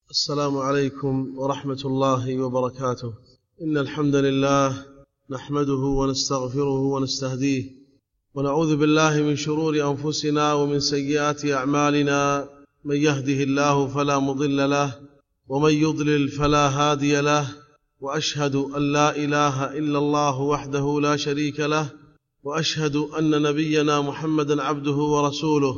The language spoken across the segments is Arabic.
السلام عليكم ورحمة الله وبركاته. إن الحمد لله نحمده ونستغفره ونستهديه ونعوذ بالله من شرور أنفسنا ومن سيئات أعمالنا، من يهده الله فلا مضل له ومن يضلل فلا هادي له، وأشهد أن لا إله إلا الله وحده لا شريك له، وأشهد أن نبينا محمدا عبده ورسوله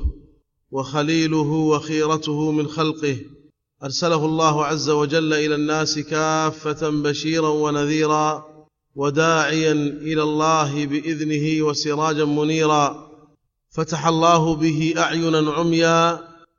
وخليله وخيرته من خلقه، أرسله الله عز وجل إلى الناس كافة بشيرا ونذيرا وداعيا إلى الله بإذنه وسراجا منيرا، فتح الله به أعينا عميا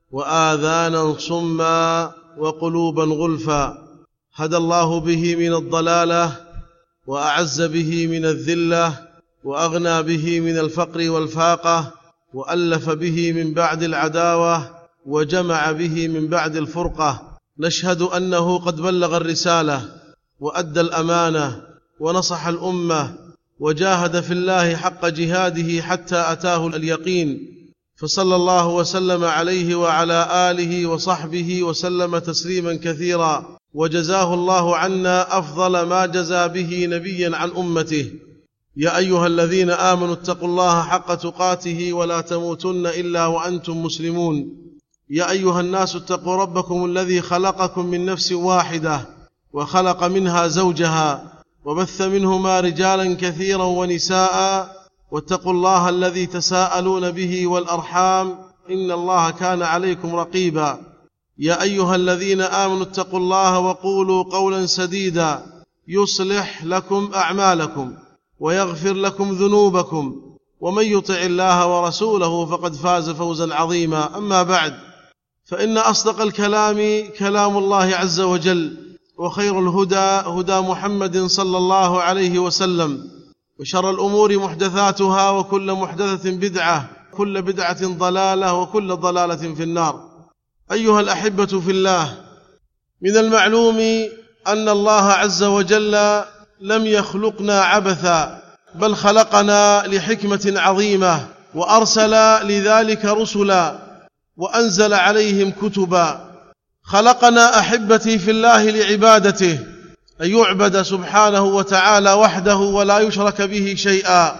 وآذانا صما وقلوبا غلفا، هدى الله به من الضلالة وأعز به من الذلة وأغنى به من الفقر والفاقة، وألف به من بعد العداوة وجمع به من بعد الفرقة. نشهد أنه قد بلغ الرسالة وأدى الأمانة ونصح الأمة وجاهد في الله حق جهاده حتى أتاه اليقين، فصلى الله وسلم عليه وعلى آله وصحبه وسلم تسليما كثيرا، وجزاه الله عنا أفضل ما جزى به نبيا عن أمته. يا أيها الذين آمنوا اتقوا الله حق تقاته ولا تموتن إلا وأنتم مسلمون. يا أيها الناس اتقوا ربكم الذي خلقكم من نفس واحدة وخلق منها زوجها وبث منهما رجالا كثيرا ونساء، واتقوا الله الذي تساءلون به والأرحام إن الله كان عليكم رقيبا. يا أيها الذين آمنوا اتقوا الله وقولوا قولا سديدا يصلح لكم أعمالكم ويغفر لكم ذنوبكم، ومن يطع الله ورسوله فقد فاز فوزا عظيما. أما بعد، فإن أصدق الكلام كلام الله عز وجل، وخير الهدى هدى محمد صلى الله عليه وسلم، وشر الأمور محدثاتها، وكل محدثة بدعة، كل بدعة ضلالة، وكل ضلالة في النار. أيها الأحبة في الله، من المعلوم أن الله عز وجل لم يخلقنا عبثا، بل خلقنا لحكمة عظيمة، وأرسل لذلك رسلا وأنزل عليهم كتبا. خلقنا أحبتي في الله لعبادته، أن يعبد سبحانه وتعالى وحده ولا يشرك به شيئا،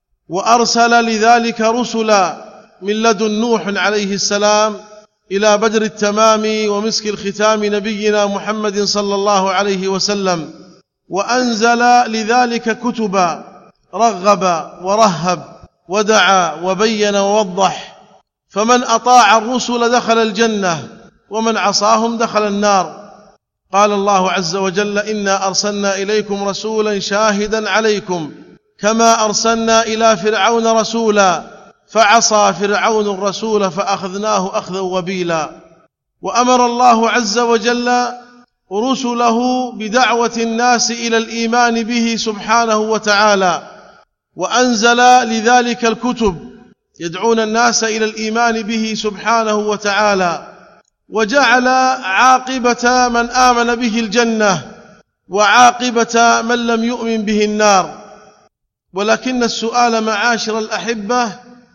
وأرسل لذلك رسلا من لدن نوح عليه السلام إلى بدر التمام ومسك الختام نبينا محمد صلى الله عليه وسلم، وأنزل لذلك كتبا رغب ورهب ودعا وبين ووضح، فمن أطاع الرسل دخل الجنة ومن عصاهم دخل النار. قال الله عز وجل: إنا أرسلنا إليكم رسولا شاهدا عليكم كما أرسلنا إلى فرعون رسولا فعصى فرعون الرسول فأخذناه أخذا وبيلا. وأمر الله عز وجل رسله بدعوة الناس إلى الإيمان به سبحانه وتعالى، وأنزل لذلك الكتب يدعون الناس إلى الإيمان به سبحانه وتعالى، وجعل عاقبة من آمن به الجنة وعاقبة من لم يؤمن به النار. ولكن السؤال معاشر الأحبة: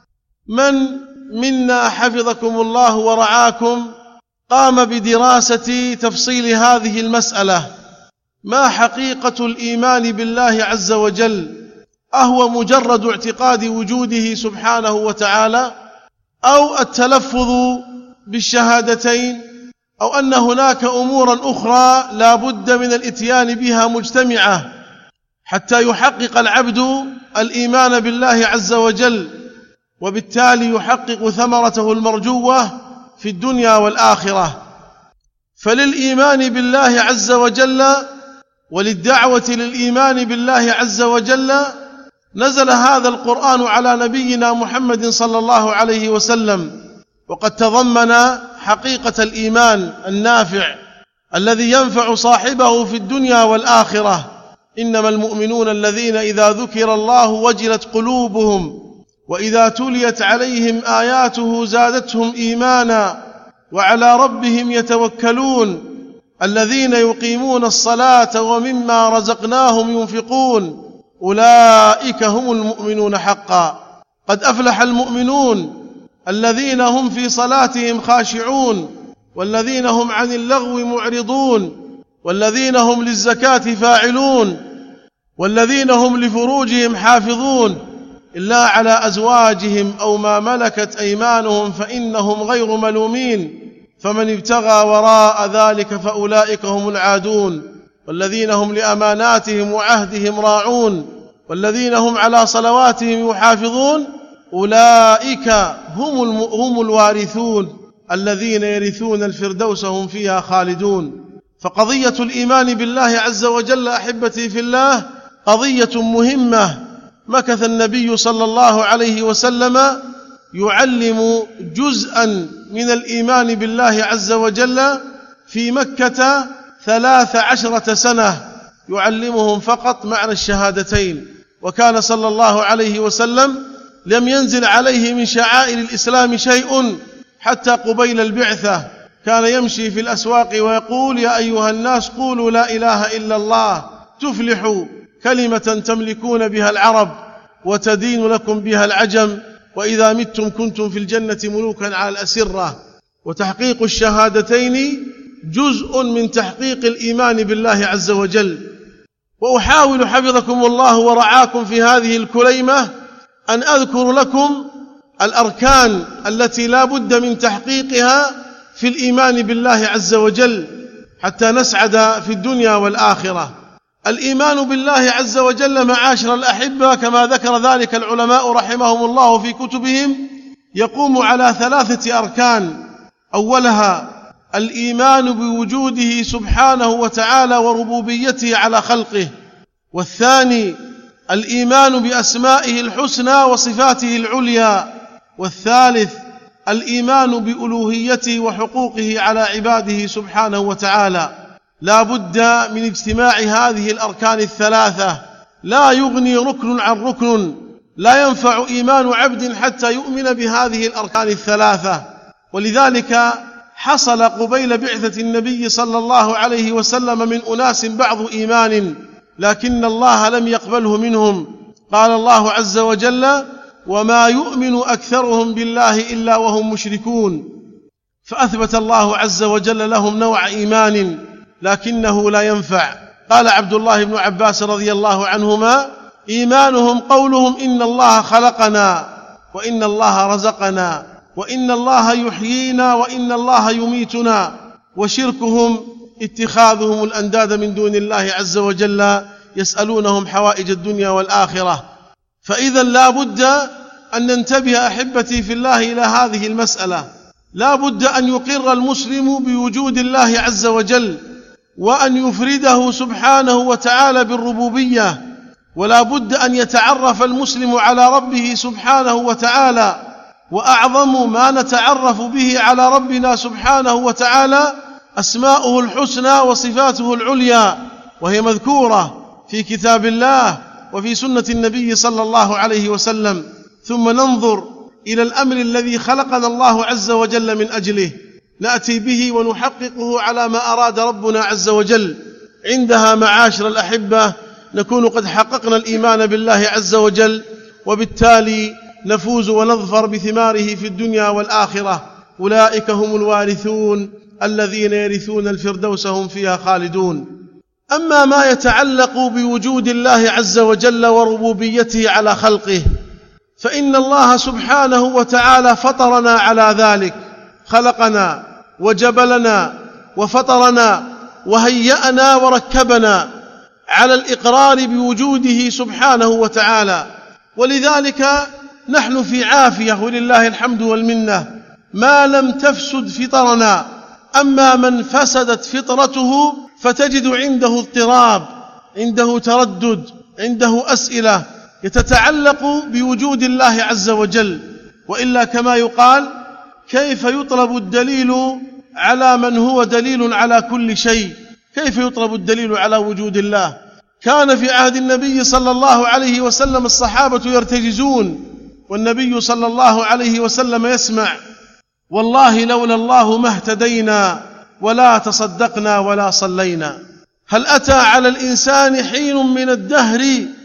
من منا حفظكم الله ورعاكم قام بدراسة تفصيل هذه المسألة؟ ما حقيقة الإيمان بالله عز وجل؟ أهو مجرد اعتقاد وجوده سبحانه وتعالى، أو التلفظ بالشهادتين، أو أن هناك أمورا أخرى لا بد من الإتيان بها مجتمعة حتى يحقق العبد الإيمان بالله عز وجل، وبالتالي يحقق ثمرته المرجوة في الدنيا والآخرة؟ فللإيمان بالله عز وجل وللدعوة للإيمان بالله عز وجل نزل هذا القرآن على نبينا محمد صلى الله عليه وسلم، وقد تضمن حقيقة الإيمان النافع الذي ينفع صاحبه في الدنيا والآخرة. إنما المؤمنون الذين إذا ذكر الله وجلت قلوبهم وإذا تليت عليهم آياته زادتهم إيمانا وعلى ربهم يتوكلون الذين يقيمون الصلاة ومما رزقناهم ينفقون أولئك هم المؤمنون حقا. قد أفلح المؤمنون الذين هم في صلاتهم خاشعون والذين هم عن اللغو معرضون، والذين هم للزكاة فاعلون، والذين هم لفروجهم حافظون إلا على أزواجهم أو ما ملكت أيمانهم فإنهم غير ملومين، فمن ابتغى وراء ذلك فأولئك هم العادون، والذين هم لأماناتهم وعهدهم راعون، والذين هم على صلواتهم يحافظون أولئك هم الوارثون الذين يرثون الفردوس هم فيها خالدون. فقضية الإيمان بالله عز وجل أحبتي في الله قضية مهمة. مكث النبي صلى الله عليه وسلم يعلم جزءا من الإيمان بالله عز وجل في مكة 13 سنة، يعلمهم فقط معنى الشهادتين. وكان صلى الله عليه وسلم لم ينزل عليه من شعائر الإسلام شيء حتى قبيل البعثة. كان يمشي في الأسواق ويقول: يا أيها الناس قولوا لا إله إلا الله تفلحوا، كلمة تملكون بها العرب وتدين لكم بها العجم، وإذا متم كنتم في الجنة ملوكا على الأسرة. وتحقيق الشهادتين جزء من تحقيق الإيمان بالله عز وجل. وأحاول حفظكم الله ورعاكم في هذه الكليمة أن أذكر لكم الأركان التي لا بد من تحقيقها في الإيمان بالله عز وجل حتى نسعد في الدنيا والآخرة. الإيمان بالله عز وجل معاشر الأحبة كما ذكر ذلك العلماء رحمهم الله في كتبهم يقوم على 3 أركان. أولها الإيمان بوجوده سبحانه وتعالى وربوبيته على خلقه، والثاني الإيمان بأسمائه الحسنى وصفاته العليا، والثالث الإيمان بألوهيته وحقوقه على عباده سبحانه وتعالى. لا بد من اجتماع هذه الأركان ال3، لا يغني ركن عن ركن، لا ينفع إيمان عبد حتى يؤمن بهذه الأركان ال3. ولذلك حصل قبيل بعثة النبي صلى الله عليه وسلم من أناس بعض إيمان، لكن الله لم يقبله منهم. قال الله عز وجل: وما يؤمن أكثرهم بالله إلا وهم مشركون. فأثبت الله عز وجل لهم نوع إيمان لكنه لا ينفع. قال عبد الله بن عباس رضي الله عنهما: إيمانهم قولهم إن الله خلقنا، وإن الله رزقنا، وإن الله يحيينا، وإن الله يميتنا. وشركهم اتخاذهم الأنداد من دون الله عز وجل يسألونهم حوائج الدنيا والآخرة. فإذا لا بد أن ننتبه أحبتي في الله إلى هذه المسألة. لا بد أن يقر المسلم بوجود الله عز وجل، وأن يفرده سبحانه وتعالى بالربوبية، ولا بد أن يتعرف المسلم على ربه سبحانه وتعالى. وأعظم ما نتعرف به على ربنا سبحانه وتعالى أسماؤه الحسنى وصفاته العليا، وهي مذكورة في كتاب الله وفي سنة النبي صلى الله عليه وسلم. ثم ننظر إلى الأمر الذي خلقنا الله عز وجل من أجله، نأتي به ونحققه على ما أراد ربنا عز وجل. عندها معاشر الأحبة نكون قد حققنا الإيمان بالله عز وجل، وبالتالي نفوز ونظفر بثماره في الدنيا والآخرة. أولئك هم الوارثون الذين يرثون الفردوس هم فيها خالدون. أما ما يتعلق بوجود الله عز وجل وربوبيته على خلقه، فإن الله سبحانه وتعالى فطرنا على ذلك، خلقنا وجبلنا وفطرنا وهيأنا وركبنا على الإقرار بوجوده سبحانه وتعالى. ولذلك نحن في عافية ولله الحمد والمنة ما لم تفسد فطرنا. أما من فسدت فطرته فتجد عنده اضطراب، عنده تردد، عنده أسئلة يتتعلق بوجود الله عز وجل. وإلا كما يقال: كيف يطلب الدليل على من هو دليل على كل شيء؟ كيف يطلب الدليل على وجود الله؟ كان في عهد النبي صلى الله عليه وسلم الصحابة يرتجزون، والنبي صلى الله عليه وسلم يسمع: والله لولا الله ما اهتدينا ولا تصدقنا ولا صلينا. هل أتى على الإنسان حين من الدهر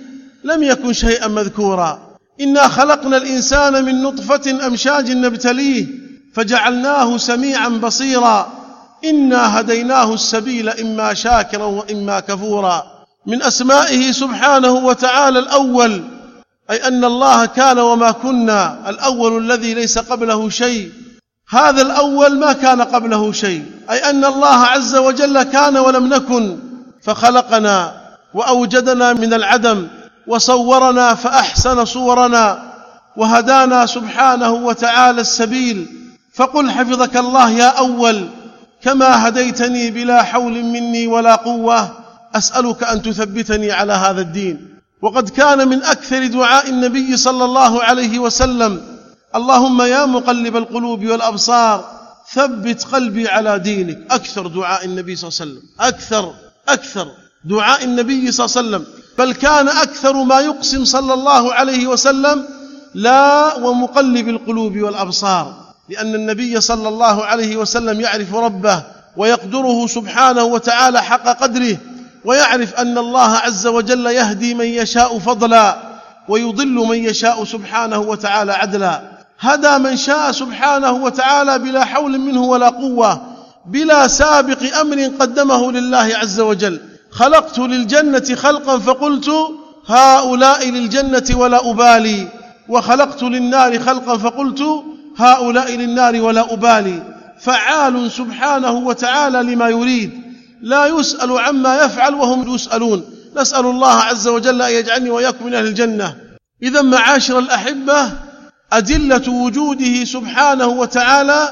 لم يكن شيئا مذكورا؟ إنا خلقنا الإنسان من نطفة أمشاج نبتليه فجعلناه سميعا بصيرا. إنا هديناه السبيل إما شاكرا وإما كفورا. من أسمائه سبحانه وتعالى الأول، أي أن الله كان وما كنا، الأول الذي ليس قبله شيء. هذا الأول ما كان قبله شيء، أي أن الله عز وجل كان ولم نكن، فخلقنا وأوجدنا من العدم وصورنا فأحسن صورنا وهدانا سبحانه وتعالى السبيل. فقل حفظك الله يا أول، كما هديتني بلا حول مني ولا قوة، أسألك أن تثبتني على هذا الدين. وقد كان من أكثر دعاء النبي صلى الله عليه وسلم: اللهم يا مقلب القلوب والأبصار ثبت قلبي على دينك. أكثر دعاء النبي صلى الله عليه وسلم، أكثر دعاء النبي صلى الله عليه وسلم، بل كان أكثر ما يقسم صلى الله عليه وسلم: لا ومقلب القلوب والأبصار، لأن النبي صلى الله عليه وسلم يعرف ربه ويقدره سبحانه وتعالى حق قدره، ويعرف أن الله عز وجل يهدي من يشاء فضلا ويضل من يشاء سبحانه وتعالى عدلا. هدى من شاء سبحانه وتعالى بلا حول منه ولا قوة، بلا سابق أمر قدمه لله عز وجل. خلقت للجنة خلقا فقلت هؤلاء للجنة ولا أبالي، وخلقت للنار خلقا فقلت هؤلاء للنار ولا أبالي. فعال سبحانه وتعالى لما يريد، لا يسأل عما يفعل وهم يسألون. نسأل الله عز وجل أن يجعلني وإياكم من أهل الجنة. إذا معاشر الأحبة، أدلة وجوده سبحانه وتعالى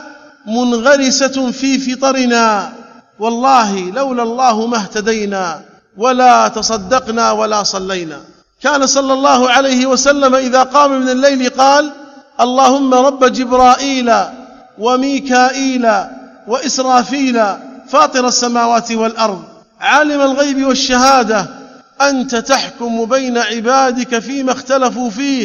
منغرسة في فطرنا، والله لولا الله ما اهتدينا ولا تصدقنا ولا صلينا. كان صلى الله عليه وسلم إذا قام من الليل قال: اللهم رب جبرائيل وميكائيل وإسرافيل فاطر السماوات والأرض عالم الغيب والشهادة، أنت تحكم بين عبادك فيما اختلفوا فيه،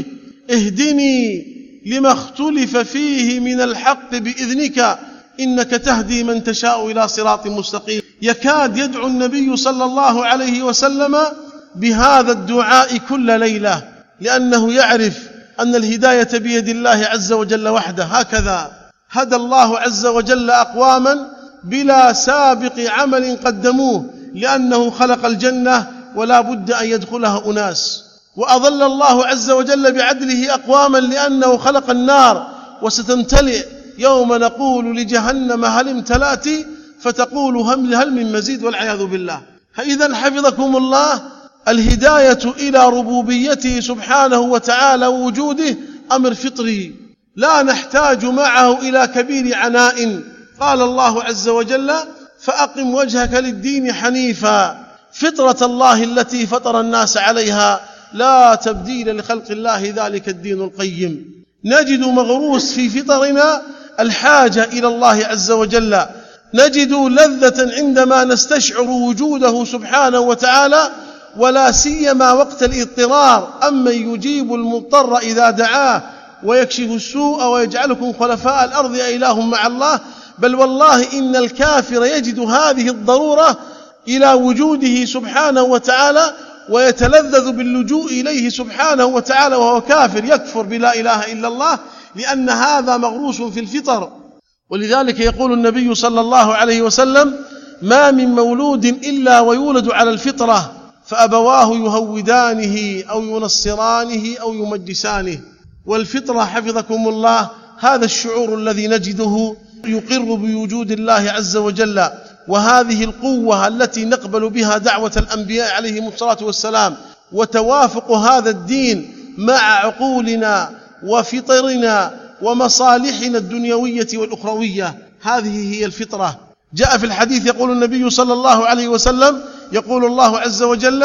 اهدني لما اختلف فيه من الحق بإذنك، إنك تهدي من تشاء إلى صراط مستقيم. يكاد يدعو النبي صلى الله عليه وسلم بهذا الدعاء كل ليلة، لأنه يعرف أن الهداية بيد الله عز وجل وحده. هكذا هدى الله عز وجل أقواما بلا سابق عمل قدموه، لأنه خلق الجنة ولا بد أن يدخلها أناس. وأضل الله عز وجل بعدله أقواما لأنه خلق النار وستمتلئ يوم نقول لجهنم هل امتلأت فتقول هل من مزيد، والعياذ بالله. إذن حفظكم الله، الهداية إلى ربوبيته سبحانه وتعالى ووجوده أمر فطري لا نحتاج معه إلى كبير عناء. قال الله عز وجل: فأقم وجهك للدين حنيفا فطرة الله التي فطر الناس عليها لا تبديل لخلق الله ذلك الدين القيم. نجد مغروس في فطرنا الحاجة إلى الله عز وجل، نجد لذة عندما نستشعر وجوده سبحانه وتعالى، ولا سيما وقت الاضطرار. أمن يجيب المضطر إذا دعاه ويكشف السوء ويجعلكم خلفاء الأرض أإله مع الله. بل والله إن الكافر يجد هذه الضرورة إلى وجوده سبحانه وتعالى ويتلذذ باللجوء إليه سبحانه وتعالى وهو كافر، يكفر بلا إله إلا الله، لأن هذا مغروس في الفطر. ولذلك يقول النبي صلى الله عليه وسلم: ما من مولود إلا ويولد على الفطرة، فأبواه يهودانه أو ينصرانه أو يمجسانه. والفطرة حفظكم الله هذا الشعور الذي نجده يقر بوجود الله عز وجل، وهذه القوة التي نقبل بها دعوة الأنبياء عليهم الصلاة والسلام، وتوافق هذا الدين مع عقولنا وفطرنا ومصالحنا الدنيوية والأخروية. هذه هي الفطرة. جاء في الحديث يقول النبي صلى الله عليه وسلم: يقول الله عز وجل: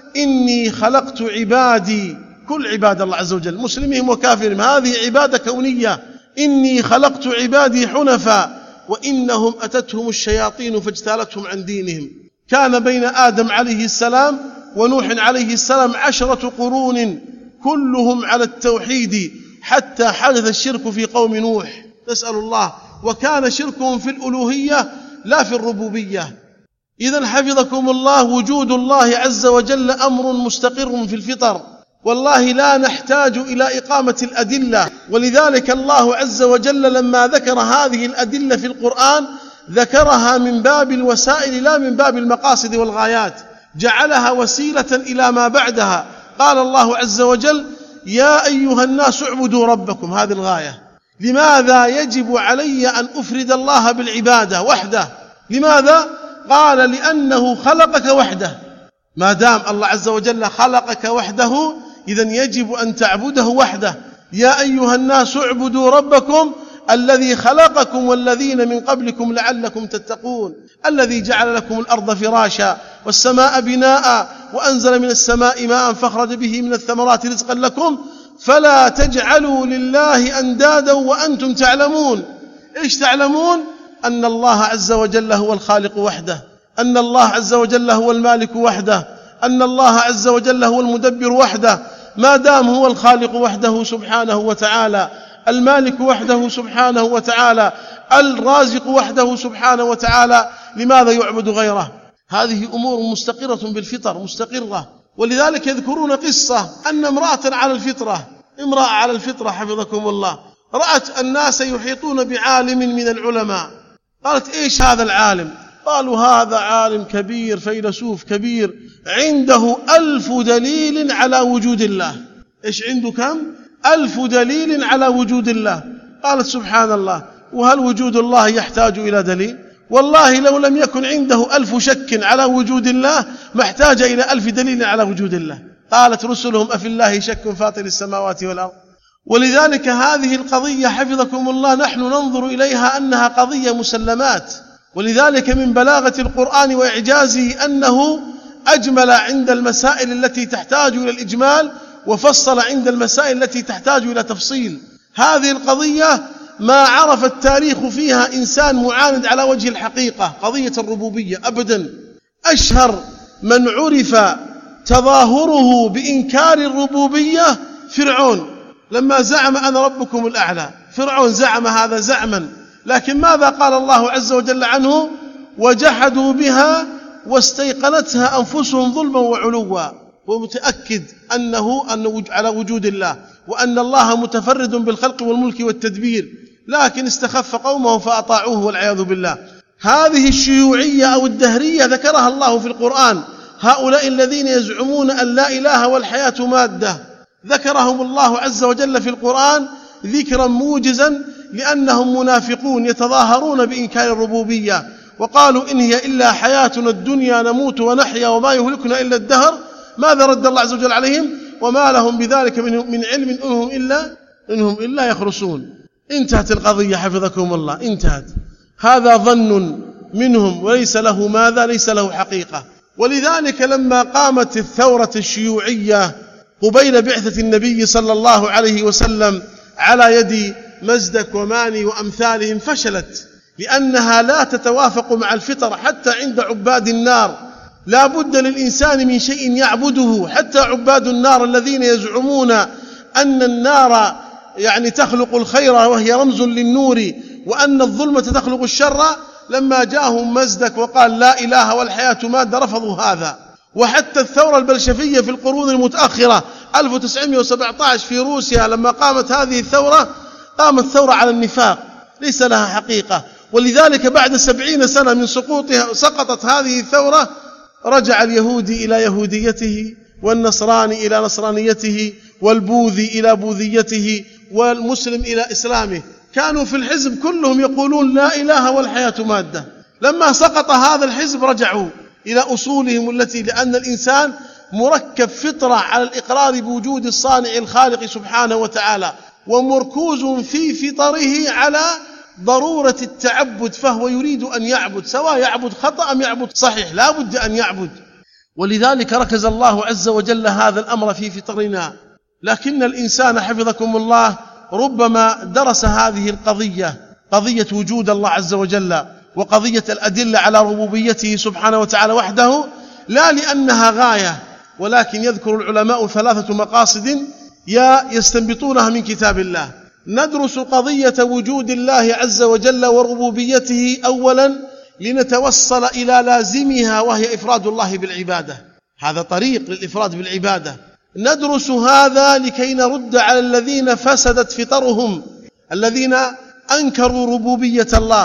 إني خلقت عبادي، كل عباد الله عز وجل مسلمهم وكافرهم، هذه عبادة كونية، إني خلقت عبادي حنفاء وإنهم أتتهم الشياطين فاجتالتهم عن دينهم. كان بين آدم عليه السلام ونوح عليه السلام 10 قرون كلهم على التوحيد، حتى حدث الشرك في قوم نوح، نسأل الله، وكان شركهم في الألوهية لا في الربوبية. إذن حفظكم الله، وجود الله عز وجل أمر مستقر في الفطر، والله لا نحتاج إلى إقامة الأدلة. ولذلك الله عز وجل لما ذكر هذه الأدلة في القرآن ذكرها من باب الوسائل لا من باب المقاصد والغايات، جعلها وسيلة إلى ما بعدها. قال الله عز وجل: يا أيها الناس اعبدوا ربكم، هذه الغاية. لماذا يجب علي أن أفرد الله بالعبادة وحده؟ لماذا؟ قال: لأنه خلقك وحده. ما دام الله عز وجل خلقك وحده إذن يجب أن تعبده وحده. يا أيها الناس اعبدوا ربكم الذي خلقكم والذين من قبلكم لعلكم تتقون، الذي جعل لكم الأرض فراشا والسماء بناء وأنزل من السماء ماء فأخرج به من الثمرات رزقا لكم فلا تجعلوا لله أندادا وأنتم تعلمون. إيش تعلمون؟ أن الله عز وجل هو الخالق وحده، أن الله عز وجل هو المالك وحده، أن الله عز وجل هو المدبر وحده. ما دام هو الخالق وحده سبحانه وتعالى، المالك وحده سبحانه وتعالى، الرازق وحده سبحانه وتعالى، لماذا يعبد غيره؟ هذه أمور مستقرة بالفطر، مستقرة. ولذلك يذكرون قصة أن امرأة على الفطرة حفظكم الله رأت الناس يحيطون بعالم من العلماء، قالت: إيش هذا العالم؟ قالوا: هذا عالم كبير فيلسوف كبير عنده 1000 دليل على وجود الله. إيش عنده كم؟ 1000 دليل على وجود الله. قالت: سبحان الله، وهل وجود الله يحتاج إلى دليل؟ والله لو لم يكن عنده 1000 شك على وجود الله ما احتاج إلى 1000 دليل على وجود الله. قالت رسلهم: أفي الله شك فاطر السماوات والأرض. ولذلك هذه القضية حفظكم الله نحن ننظر إليها أنها قضية مسلمات. ولذلك من بلاغة القرآن وإعجازه أنه أجمل عند المسائل التي تحتاج إلى الإجمال وفصل عند المسائل التي تحتاج إلى تفصيل. هذه القضية ما عرف التاريخ فيها إنسان معاند على وجه الحقيقة، قضية الربوبية أبدا. أشهر من عرف تظاهره بإنكار الربوبية فرعون، لما زعم أنا ربكم الأعلى. فرعون زعم هذا زعما، لكن ماذا قال الله عز وجل عنه؟ وجحدوا بها واستيقنتها أنفسهم ظلما وعلوا. ومتأكد أنه على وجود الله وأن الله متفرد بالخلق والملك والتدبير، لكن استخف قومه فأطاعوه والعياذ بالله. هذه الشيوعية أو الدهرية ذكرها الله في القرآن، هؤلاء الذين يزعمون أن لا إله والحياة مادة، ذكرهم الله عز وجل في القرآن ذكرا موجزا، لأنهم منافقون يتظاهرون بإنكار الربوبية، وقالوا: إن هي إلا حياتنا الدنيا نموت ونحيا وما يهلكنا إلا الدهر. ماذا رد الله عز وجل عليهم؟ وما لهم بذلك من علم إنهم إلا يخرصون. انتهت القضية حفظكم الله، انتهت. هذا ظن منهم وليس له ماذا؟ ليس له حقيقة. ولذلك لما قامت الثورة الشيوعية قبيل بعثة النبي صلى الله عليه وسلم على يد مزدك وماني وأمثالهم فشلت، لأنها لا تتوافق مع الفطر. حتى عند عباد النار لا بد للإنسان من شيء يعبده. حتى عباد النار الذين يزعمون أن النار تخلق الخير وهي رمز للنور، وأن الظلمة تخلق الشر، لما جاءهم مزدك وقال لا إله والحياة مادة رفضوا هذا. وحتى الثورة البلشفية في القرون المتأخرة 1917 في روسيا لما قامت هذه الثورة، قامت ثورة على النفاق ليس لها حقيقة. ولذلك بعد 70 سنة من سقوطها سقطت هذه الثورة، رجع اليهودي إلى يهوديته، والنصراني إلى نصرانيته، والبوذي إلى بوذيته، والمسلم إلى إسلامه. كانوا في الحزب كلهم يقولون لا إله والحياة مادة. لما سقط هذا الحزب رجعوا إلى أصولهم التي، لأن الإنسان مركب فطرة على الإقرار بوجود الصانع الخالق سبحانه وتعالى، ومركوز في فطره على ضرورة التعبد، فهو يريد أن يعبد، سواء يعبد خطأ أم يعبد صحيح، لا بد أن يعبد. ولذلك ركز الله عز وجل هذا الأمر في فطرنا. لكن الإنسان حفظكم الله ربما درس هذه القضية، قضية وجود الله عز وجل وقضية الأدلة على ربوبيته سبحانه وتعالى وحده، لا لأنها غاية، ولكن يذكر العلماء 3 مقاصد يستنبطونها من كتاب الله. ندرس قضية وجود الله عز وجل وربوبيته أولا لنتوصل إلى لازمها، وهي إفراد الله بالعبادة. هذا طريق للإفراد بالعبادة. ندرس هذا لكي نرد على الذين فسدت فطرهم، الذين أنكروا ربوبية الله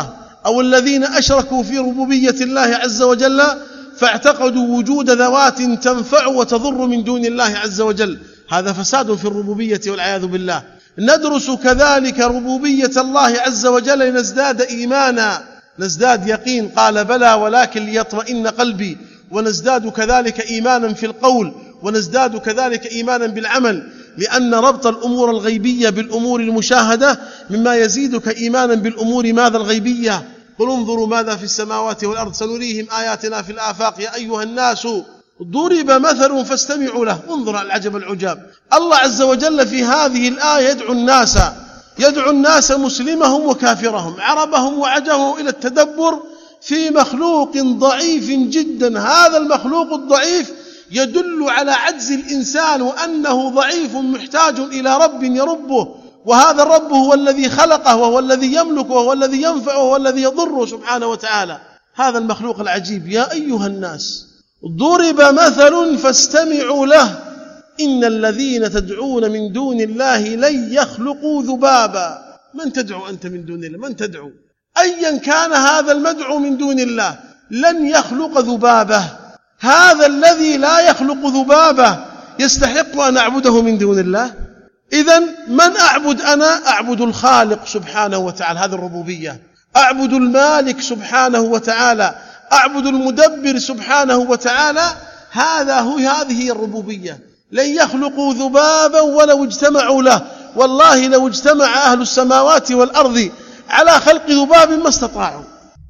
أو الذين أشركوا في ربوبية الله عز وجل فاعتقدوا وجود ذوات تنفع وتضر من دون الله عز وجل، هذا فساد في الربوبية والعياذ بالله. ندرس كذلك ربوبية الله عز وجل لنزداد إيمانا، نزداد يقين، قال بلى ولكن ليطمئن قلبي، ونزداد كذلك إيمانا في القول، ونزداد كذلك إيمانا بالعمل، لأن ربط الأمور الغيبية بالأمور المشاهدة مما يزيدك إيمانا بالأمور ماذا الغيبية. قل انظروا ماذا في السماوات والأرض سنريهم آياتنا في الآفاق يا أيها الناس ضرب مثل فاستمعوا له. انظر العجب العجاب، الله عز وجل في هذه الآية يدعو الناس مسلمهم وكافرهم، عربهم وعجمهم، إلى التدبر في مخلوق ضعيف جدا. هذا المخلوق الضعيف يدل على عجز الإنسان وأنه ضعيف محتاج إلى رب يربه، وهذا الرب هو الذي خلقه وهو الذي يملك وهو الذي ينفع وهو الذي يضره سبحانه وتعالى. هذا المخلوق العجيب. يا أيها الناس ضرب مثل فاستمعوا له إن الذين تدعون من دون الله لن يخلقوا ذبابا. من تدعو أنت من دون الله؟ من تدعو أيا كان هذا المدعو من دون الله لن يخلق ذبابه. هذا الذي لا يخلق ذبابه يستحق أن أعبده من دون الله؟ إذن من أعبد أنا؟ أعبد الخالق سبحانه وتعالى، هذه الربوبية. أعبد المالك سبحانه وتعالى، أعبد المدبر سبحانه وتعالى، هذه هي الربوبية. لن يخلقوا ذبابا ولو اجتمعوا له. والله لو اجتمع أهل السماوات والأرض على خلق ذباب ما استطاعوا.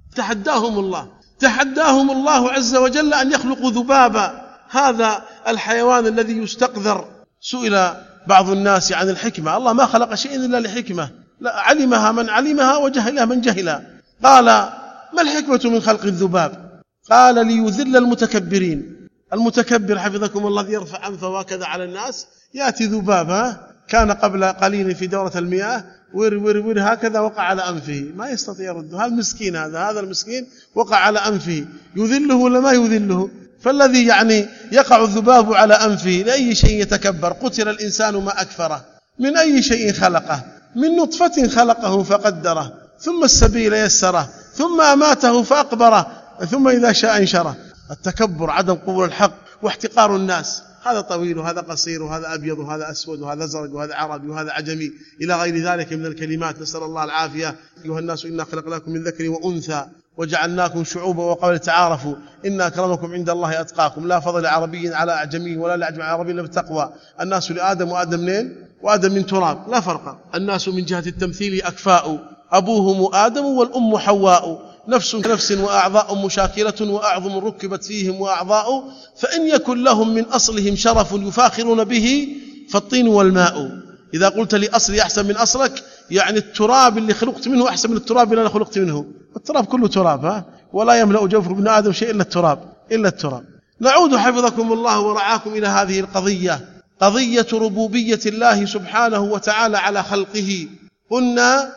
تحداهم الله عز وجل أن يخلقوا ذبابا، هذا الحيوان الذي يستقذر. سئل بعض الناس عن الحكمة، الله ما خلق شيء إلا لحكمة، لا علمها من علمها وجهلها من جهلها. قال ما الحكمة من خلق الذباب؟ قال ليذل المتكبرين. المتكبر حفظكم الله يرفع أنفه وكذا على الناس، يأتي ذباب كان قبل قليل في دورة المياه ور هكذا وقع على أنفه، ما يستطيع يرده. هذا المسكين، هذا المسكين وقع على أنفه، يذله ولا ما يذله؟ فالذي يقع الذباب على أنفه لأي شيء يتكبر. قتل الإنسان ما أكفره، من أي شيء خلقه؟ من نطفة خلقه فقدره، ثم السبيل يسره، ثم أماته فأقبره، ثم إذا شاء انشره. التكبر عدم قبول الحق واحتقار الناس، هذا طويل وهذا قصير وهذا أبيض وهذا أسود وهذا أزرق وهذا عربي وهذا عجمي إلى غير ذلك من الكلمات، نسأل الله العافية. أيها الناس إنا خلقناكم من ذكر وأنثى وجعلناكم شعوبا وقبائل تعارفوا إن أكرمكم عند الله أتقاكم، لا فضل عربي على أعجمي ولا لأعجم على عربي إلا بالتقوى. الناس لآدم وآدم منين؟ وآدم من تراب، لا فرق. الناس من جهة التمثيل أكفاء، أبوهم آدم والأم حواء، نفس كنفس وأعضاء مشاكلة وأعظم ركبت فيهم وأعضاء، فإن يكن لهم من أصلهم شرف يفاخرون به فالطين والماء. إذا قلت لي أصلي أحسن من أصلك، يعني التراب اللي خلقت منه أحسن من التراب اللي أنا خلقت منه. التراب كله تراب، ولا يملأ جوف ابن آدم شيء إلا التراب. نعود حفظكم الله ورعاكم إلى هذه القضية، قضية ربوبية الله سبحانه وتعالى على خلقه. قلنا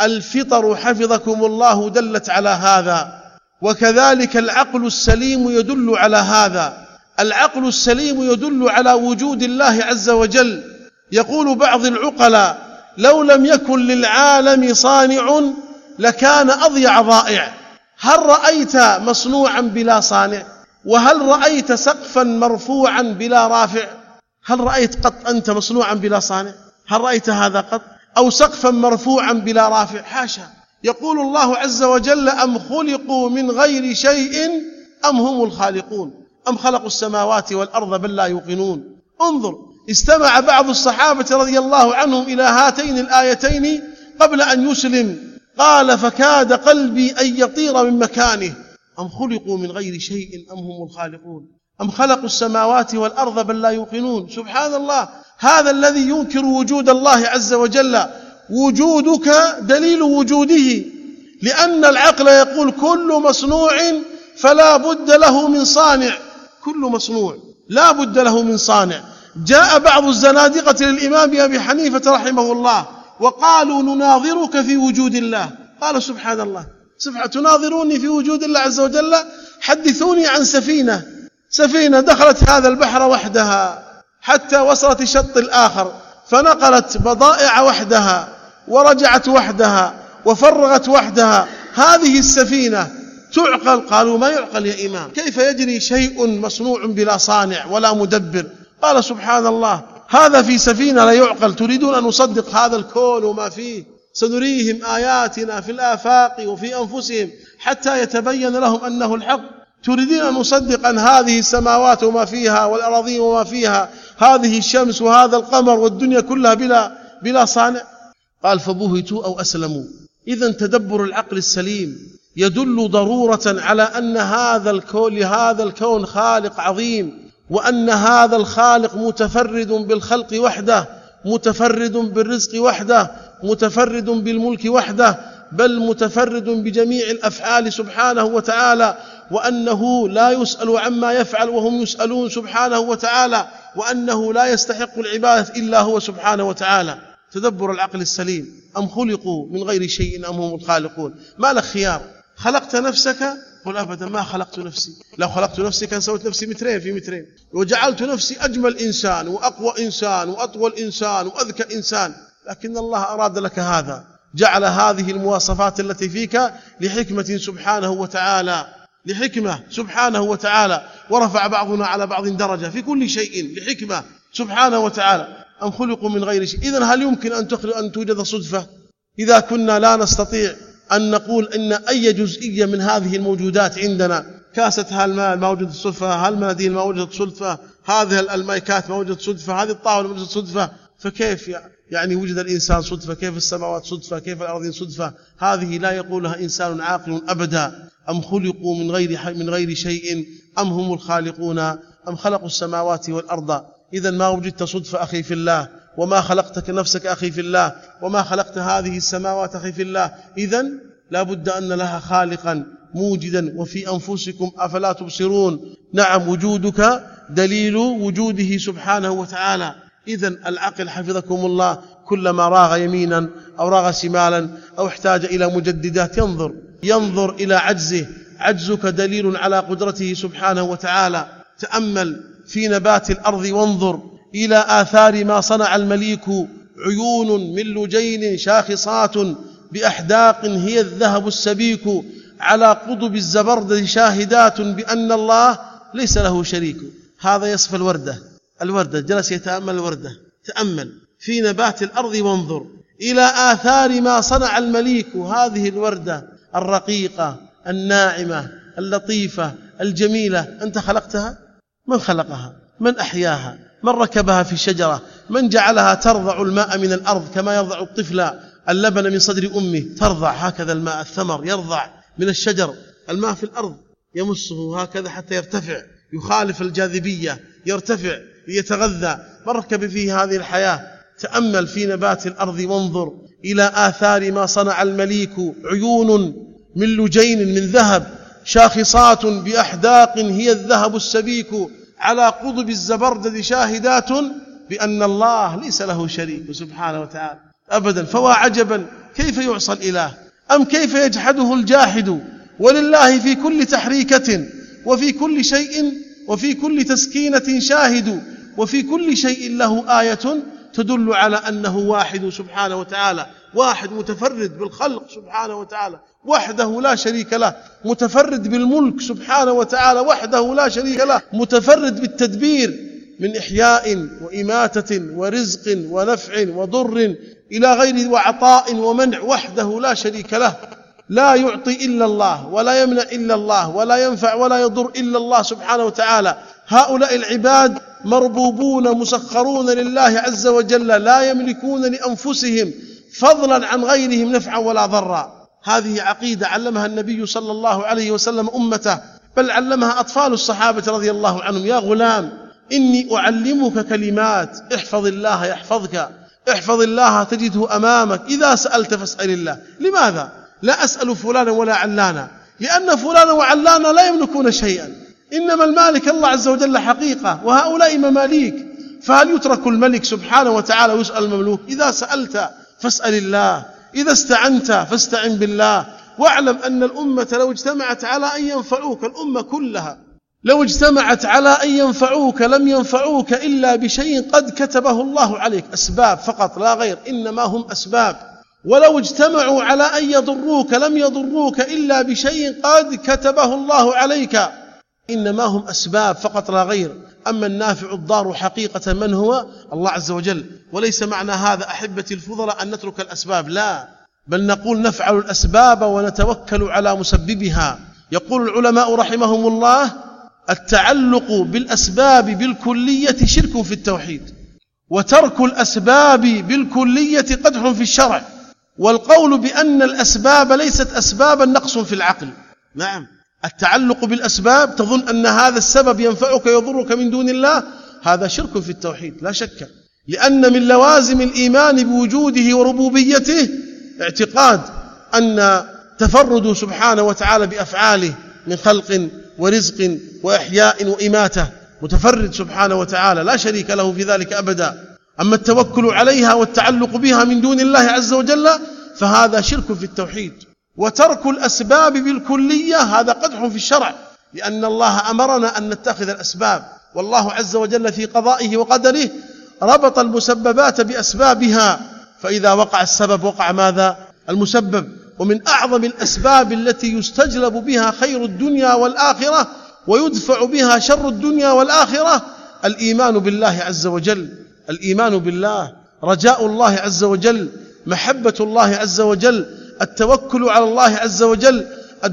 الفطر حفظكم الله دلت على هذا، وكذلك العقل السليم يدل على هذا. العقل السليم يدل على وجود الله عز وجل. يقول بعض العقلاء لو لم يكن للعالم صانع لكان أضيع ضائع. هل رأيت مصنوعا بلا صانع؟ وهل رأيت سقفا مرفوعا بلا رافع؟ هل رأيت قط أنت مصنوعا بلا صانع؟ هل رأيت هذا قط؟ أو سقفا مرفوعا بلا رافع؟ حاشا. يقول الله عز وجل أم خلقوا من غير شيء أم هم الخالقون أم خلقوا السماوات والأرض بل لا يوقنون. انظر، استمع بعض الصحابة رضي الله عنهم إلى هاتين الآيتين قبل أن يسلم، قال فكاد قلبي أن يطير من مكانه. أم خلقوا من غير شيء أم هم الخالقون أم خلقوا السماوات والأرض بل لا يوقنون. سبحان الله، هذا الذي ينكر وجود الله عز وجل. وجودك دليل وجوده، لأن العقل يقول كل مصنوع فلا بد له من صانع، كل مصنوع لا بد له من صانع. جاء بعض الزنادقة للإمام أبي حنيفة رحمه الله وقالوا نناظرك في وجود الله. قال سبحان الله، تناظروني في وجود الله عز وجل؟ حدثوني عن سفينة دخلت هذا البحر وحدها حتى وصلت الشط الآخر، فنقلت بضائع وحدها ورجعت وحدها وفرغت وحدها. هذه السفينة تعقل؟ قالوا ما يعقل يا إمام، كيف يجري شيء مصنوع بلا صانع ولا مدبر؟ قال سبحان الله هذا في سفينة لا يعقل، تريدون أن نصدق هذا الكون وما فيه؟ سنريهم آياتنا في الآفاق وفي أنفسهم حتى يتبين لهم أنه الحق. تريدون أن نصدق أن هذه السماوات وما فيها والأراضين وما فيها، هذه الشمس وهذا القمر والدنيا كلها بلا صانع؟ قال فبهتوا أو أسلموا. إذن تدبر العقل السليم يدل ضرورة على أن لهذا الكون خالق عظيم، وأن هذا الخالق متفرد بالخلق وحده، متفرد بالرزق وحده، متفرد بالملك وحده، بل متفرد بجميع الأفعال سبحانه وتعالى، وأنه لا يسأل عما يفعل وهم يسألون سبحانه وتعالى، وأنه لا يستحق العبادة إلا هو سبحانه وتعالى. تدبر العقل السليم. أم خلقوا من غير شيء أم هم الخالقون؟ ما لك خيار. خلقت نفسك؟ قل أبدا ما خلقت نفسي، لو خلقت نفسي كان سويت نفسي مترين في مترين، وجعلت نفسي أجمل إنسان وأقوى إنسان وأطول إنسان وأذكى إنسان، لكن الله أراد لك هذا، جعل هذه المواصفات التي فيك لحكمة سبحانه وتعالى، لحكمة سبحانه وتعالى، ورفع بعضنا على بعض درجة في كل شيء لحكمة سبحانه وتعالى. أم خلقوا من غير شيء. إذن هل يمكن أن توجد صدفة؟ إذا كنا لا نستطيع أن نقول إن أي جزئية من هذه الموجودات عندنا، كاسة الماء ما وجدت صدفة، هالمناديل ما وجدت صدفة، هذه المايكات ما وجدت صدفة، هذه الطاولة ما وجدت صدفة، فكيف يعني وجد الإنسان صدفة؟ كيف السماوات صدفة؟ كيف الأرضين صدفة؟ هذه لا يقولها إنسان عاقل أبدا. أم خلقوا من غير شيء أم هم الخالقون أم خلقوا السماوات والأرض. إذن ما وجدت صدفة أخي في الله، وما خلقتك نفسك أخي في الله، وما خلقت هذه السماوات أخي في الله. إذن لا بد أن لها خالقا موجدا. وفي أنفسكم أفلا تبصرون. نعم وجودك دليل وجوده سبحانه وتعالى. إذن العقل حفظكم الله كلما راغ يمينا أو راغ شمالا أو احتاج إلى مجددات ينظر إلى عجزه. عجزك دليل على قدرته سبحانه وتعالى. تأمل في نبات الأرض وانظر إلى آثار ما صنع المليك. عيون من لجين شاخصات بأحداق هي الذهب السبيك، على قضب الزبرد شاهدات بأن الله ليس له شريك. هذا يصف الوردة جلس يتأمل الوردة. تأمل في نبات الأرض وانظر إلى آثار ما صنع المليك. هذه الوردة الرقيقة الناعمة اللطيفة الجميلة أنت خلقتها؟ من خلقها؟ من أحياها؟ من ركبها في شجرة؟ من جعلها ترضع الماء من الأرض كما يرضع الطفل اللبن من صدر أمه؟ ترضع هكذا الماء، الثمر يرضع من الشجر، الماء في الأرض يمسه هكذا حتى يرتفع، يخالف الجاذبية، يرتفع ليتغذى. من ركب فيه هذه الحياة. تأمل في نبات الأرض وانظر إلى آثار ما صنع المليك. عيون من لجين من ذهب شاخصات بأحداق هي الذهب السبيك، على قضب الزبردد شاهدات بأن الله ليس له شريك سبحانه وتعالى أبدا. فوا عجبا كيف يعصى الإله، أم كيف يجحده الجاحد. ولله في كل تحريكة وفي كل شيء وفي كل تسكينة شاهد، وفي كل شيء له آية تدل على أنه واحد سبحانه وتعالى، واحد متفرد بالخلق سبحانه وتعالى وحده لا شريك له، متفرد بالملك سبحانه وتعالى وحده لا شريك له، متفرد بالتدبير من إحياء وإماتة ورزق ونفع وضر إلى غير وعطاء ومنع وحده لا شريك له. لا يعطي إلا الله ولا يمنع إلا الله ولا ينفع ولا يضر إلا الله سبحانه وتعالى. هؤلاء العباد مربوبون مسخرون لله عز وجل، لا يملكون لأنفسهم فضلا عن غيرهم نفعا ولا ضرا. هذه عقيدة علمها النبي صلى الله عليه وسلم أمته، بل علمها أطفال الصحابة رضي الله عنهم. يا غلام إني أعلمك كلمات احفظ الله يحفظك، احفظ الله تجده أمامك، إذا سألت فاسأل الله. لماذا؟ لا أسأل فلانا ولا علانا، لأن فلانا وعلانا لا يملكون شيئا، إنما المالك الله عز وجل حقيقة، وهؤلاء مماليك. فهل يترك الملك سبحانه وتعالى ويسأل المملوك؟ إذا سألت فاسأل الله، إذا استعنت فاستعن بالله. واعلم أن الأمة لو اجتمعت على أن ينفعوك، الأمة كلها لو اجتمعت على أن ينفعوك لم ينفعوك إلا بشيء قد كتبه الله عليك. أسباب فقط لا غير، إنما هم أسباب. ولو اجتمعوا على أن يضروك لم يضروك إلا بشيء قد كتبه الله عليك، إنما هم أسباب فقط لا غير. أما النافع الضار حقيقة من هو؟ الله عز وجل. وليس معنى هذا أحبتي الفضلاء أن نترك الأسباب، لا، بل نقول نفعل الأسباب ونتوكل على مسببها. يقول العلماء رحمهم الله: التعلق بالأسباب بالكلية شرك في التوحيد، وترك الأسباب بالكلية قدح في الشرع، والقول بأن الأسباب ليست أسبابا نقص في العقل. نعم، التعلق بالأسباب تظن أن هذا السبب ينفعك يضرك من دون الله، هذا شرك في التوحيد لا شك، لأن من لوازم الإيمان بوجوده وربوبيته اعتقاد أن تفرد سبحانه وتعالى بأفعاله من خلق ورزق وإحياء وإماتة، متفرد سبحانه وتعالى لا شريك له في ذلك أبدا. أما التوكل عليها والتعلق بها من دون الله عز وجل فهذا شرك في التوحيد. وترك الأسباب بالكلية هذا قدح في الشرع، لأن الله أمرنا أن نتخذ الأسباب، والله عز وجل في قضائه وقدره ربط المسببات بأسبابها، فإذا وقع السبب وقع ماذا؟ المسبب. ومن أعظم الأسباب التي يستجلب بها خير الدنيا والآخرة ويدفع بها شر الدنيا والآخرة الإيمان بالله عز وجل، الإيمان بالله، رجاء الله عز وجل، محبة الله عز وجل، التوكل على الله عز وجل،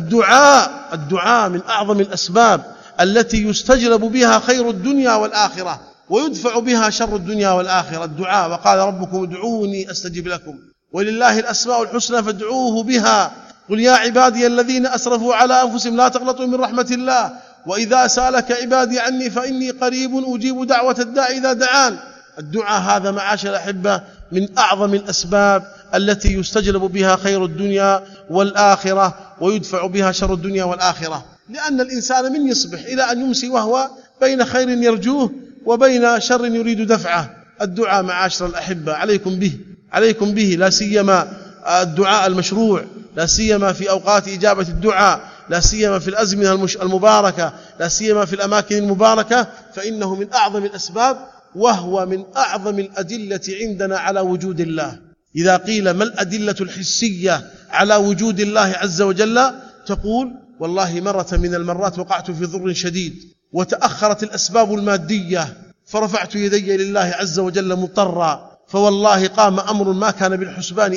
الدعاء من أعظم الأسباب التي يستجلب بها خير الدنيا والآخرة ويدفع بها شر الدنيا والآخرة، الدعاء. وقال ربكم ادعوني أستجب لكم، ولله الأسماء الحسنى فادعوه بها، قل يا عبادي الذين أسرفوا على أنفسهم لا تقنطوا من رحمة الله، وإذا سألك عبادي عني فإني قريب أجيب دعوة الداعي إذا دعان. الدعاء هذا معاشر الأحبة من أعظم الأسباب التي يستجلب بها خير الدنيا والآخرة ويدفع بها شر الدنيا والآخرة، لأن الإنسان من يصبح إلى أن يمسي وهو بين خير يرجوه وبين شر يريد دفعه. الدعاء معاشر الأحبة عليكم به، لا سيما الدعاء المشروع، لا سيما في أوقات إجابة الدعاء، لا سيما في الأزمنة المباركة، لا سيما في الأماكن المباركة، فإنه من أعظم الأسباب، وهو من أعظم الأدلة عندنا على وجود الله. إذا قيل ما الأدلة الحسية على وجود الله عز وجل، تقول والله مرة من المرات وقعت في ضر شديد وتأخرت الأسباب المادية فرفعت يدي لله عز وجل مضطرا، فوالله قام أمر ما كان بالحسبان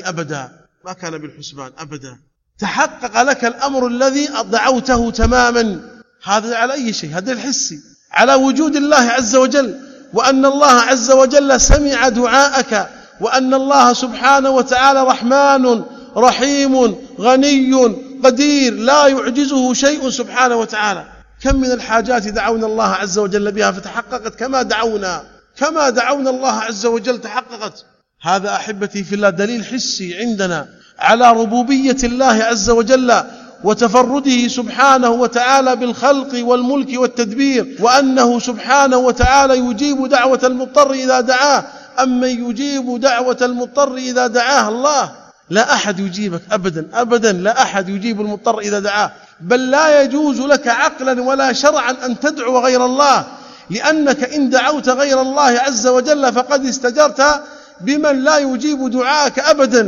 أبدا، تحقق لك الأمر الذي دعوته تماما. هذا على أي شيء؟ هذا الحسي على وجود الله عز وجل، وأن الله عز وجل سمع دعاءك، وأن الله سبحانه وتعالى رحمن رحيم غني قدير لا يعجزه شيء سبحانه وتعالى. كم من الحاجات دعونا الله عز وجل بها فتحققت كما دعونا الله عز وجل تحققت. هذا أحبتي في الله دليل حسي عندنا على ربوبية الله عز وجل وتفرده سبحانه وتعالى بالخلق والملك والتدبير، وأنه سبحانه وتعالى يجيب دعوة المضطر إذا دعاه. أما يجيب دعوة المضطر إذا دعاه الله، لا أحد يجيبك أبدا، لا أحد يجيب المضطر إذا دعاه، بل لا يجوز لك عقلا ولا شرعا أن تدعو غير الله، لأنك إن دعوت غير الله عز وجل فقد استجرت بمن لا يجيب دعاءك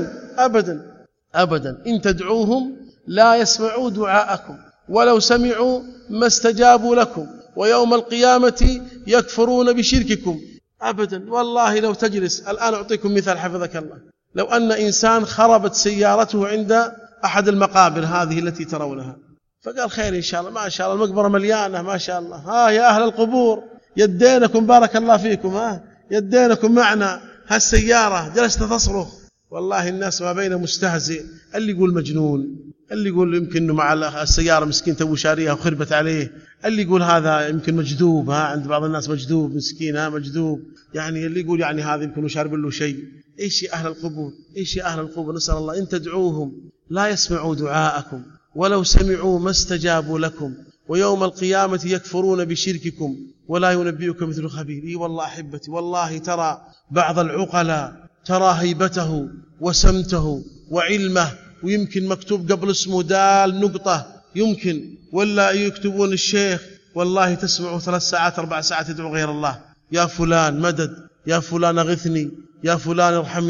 أبدا. إن تدعوهم لا يسمعوا دعاءكم ولو سمعوا ما استجابوا لكم، ويوم القيامة يكفرون بشرككم أبدا. والله لو تجلس الآن، أعطيكم مثال حفظك الله، لو أن إنسان خربت سيارته عند أحد المقابر هذه التي ترونها، فقال خير إن شاء الله، ما شاء الله المقبرة مليانة ما شاء الله، يا أهل القبور يدينكم بارك الله فيكم، يدينكم معنا هالسيارة، جلست تصرخ. والله الناس ما بين مستهزئ، اللي يقول مجنون، اللي يقول يمكن إنه مع السيارة مسكين تو شاريها وخربت عليه، اللي يقول هذا يمكن مجذوب، عند بعض الناس مجذوب مسكين، مجذوب، يعني اللي يقول يعني هذا يمكن شارب له شيء. إيش يا أهل القبور، نسأل الله إن تدعوهم لا يسمعوا دعاءكم ولو سمعوا ما استجابوا لكم، ويوم القيامة يكفرون بشرككم ولا ينبئك مثل خبير. والله أحبتي، والله ترى بعض العقلاء ترى هيبته وسمته وعلمه، ويمكن مكتوب قبل اسمه دال نقطة يمكن، ولا يكتبون الشيخ، والله تسمعوا 3 ساعات 4 ساعات يدعو غير الله، يا فلان مدد، يا فلان أغثني، يا فلان ارحمني،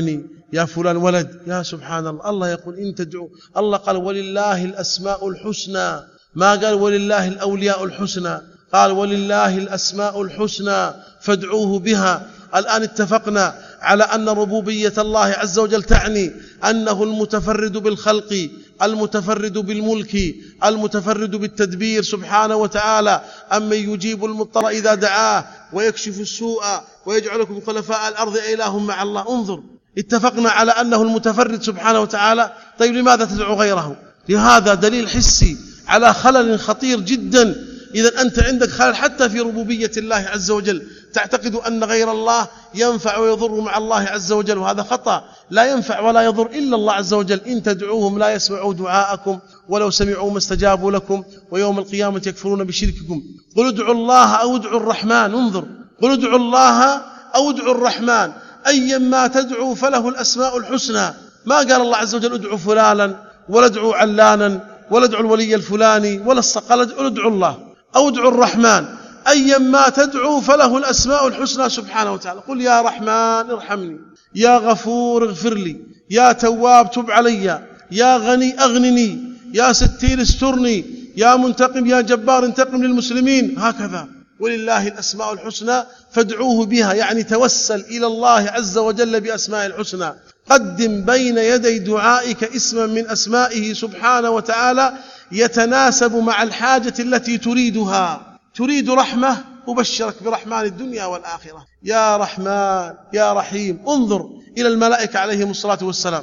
يا فلان ولد، يا سبحان الله. الله يقول إن تدعوا، الله قال ولله الأسماء الحسنى، ما قال ولله الأولياء الحسنى، قال ولله الأسماء الحسنى فادعوه بها. الآن اتفقنا على أن ربوبية الله عز وجل تعني أنه المتفرد بالخلق، المتفرد بالملك، المتفرد بالتدبير سبحانه وتعالى. أمن يجيب المضطر إذا دعاه ويكشف السوء ويجعلكم خلفاء الأرض إله مع الله. انظر، اتفقنا على أنه المتفرد سبحانه وتعالى. طيب لماذا تدعو غيره؟ لهذا دليل حسي على خلل خطير جدا. إذا أنت عندك خلل حتى في ربوبية الله عز وجل، تعتقد أن غير الله ينفع ويضر مع الله عز وجل، وهذا خطأ. لا ينفع ولا يضر إلا الله عز وجل. إن تدعوهم لا يسمعوا دعاءكم ولو سمعوا ما استجابوا لكم ويوم القيامة يكفرون بشرككم. قل ادعوا الله أو ادعوا الرحمن. انظر، قل ادعوا الله أو ادعوا الرحمن، أيا ما تدعوا فله الأسماء الحسنى. ما قال الله عز وجل ادعوا فلانا ولا ادعوا علانا ولا ادعوا الولي الفلاني ولا قال ادعوا الله أو ادعوا الرحمن، أيا ما تدعوا فله الأسماء الحسنى سبحانه وتعالى. قل يا رحمن ارحمني، يا غفور اغفر لي، يا تواب تب علي، يا غني أغنني، يا ستير استرني، يا منتقم يا جبار انتقم للمسلمين. هكذا ولله الأسماء الحسنى فادعوه بها، يعني توسل إلى الله عز وجل بأسماء الحسنى. قدم بين يدي دعائك اسما من أسمائه سبحانه وتعالى يتناسب مع الحاجة التي تريدها. تريد رحمة، أبشرك برحمن الدنيا والآخرة. يا رحمن يا رحيم. انظر إلى الملائكة عليهم الصلاة والسلام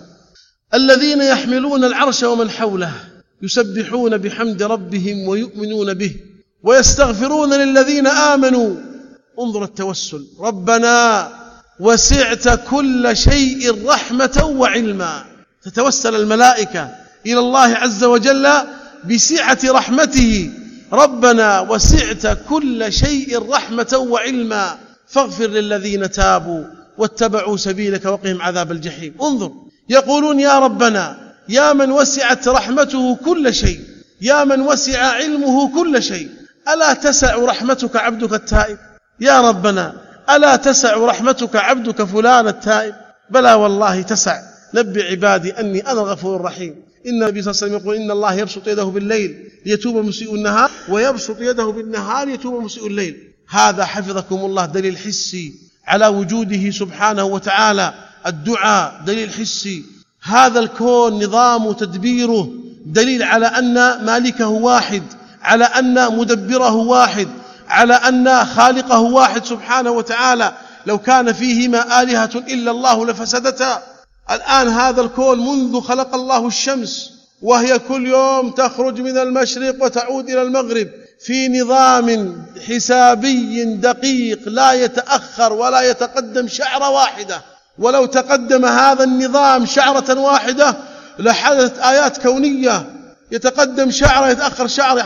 الذين يحملون العرش ومن حوله يسبحون بحمد ربهم ويؤمنون به ويستغفرون للذين آمنوا. انظر التوسل، ربنا وسعت كل شيء رحمة وعلما. تتوسل الملائكة إلى الله عز وجل بسعة رحمته. ربنا وسعت كل شيء رحمة وعلما فاغفر للذين تابوا واتبعوا سبيلك وقهم عذاب الجحيم. انظر، يقولون يا ربنا، يا من وسعت رحمته كل شيء، يا من وسع علمه كل شيء، ألا تسع رحمتك عبدك التائب؟ يا ربنا ألا تسع رحمتك عبدك فلان التائب؟ بلى والله تسع. نبئ عبادي أني أنا الغفور الرحيم. إن النبي صلى الله عليه وسلم يقول إن الله يبسط يده بالليل ليتوب مسيء النهار ويبسط يده بالنهار ليتوب مسيء الليل. هذا حفظكم الله دليل حسي على وجوده سبحانه وتعالى. الدعاء دليل حسي. هذا الكون نظام تدبيره دليل على أن مالكه واحد، على أن مدبره واحد، على أن خالقه واحد سبحانه وتعالى. لو كان فيهما آلهة إلا الله لفسدتا. الآن هذا الكون منذ خلق الله الشمس وهي كل يوم تخرج من المشرق وتعود إلى المغرب في نظام حسابي دقيق لا يتأخر ولا يتقدم شعرة واحدة. ولو تقدم هذا النظام شعرة واحدة لحدثت آيات كونية. يتقدم شعرة يتأخر شعرة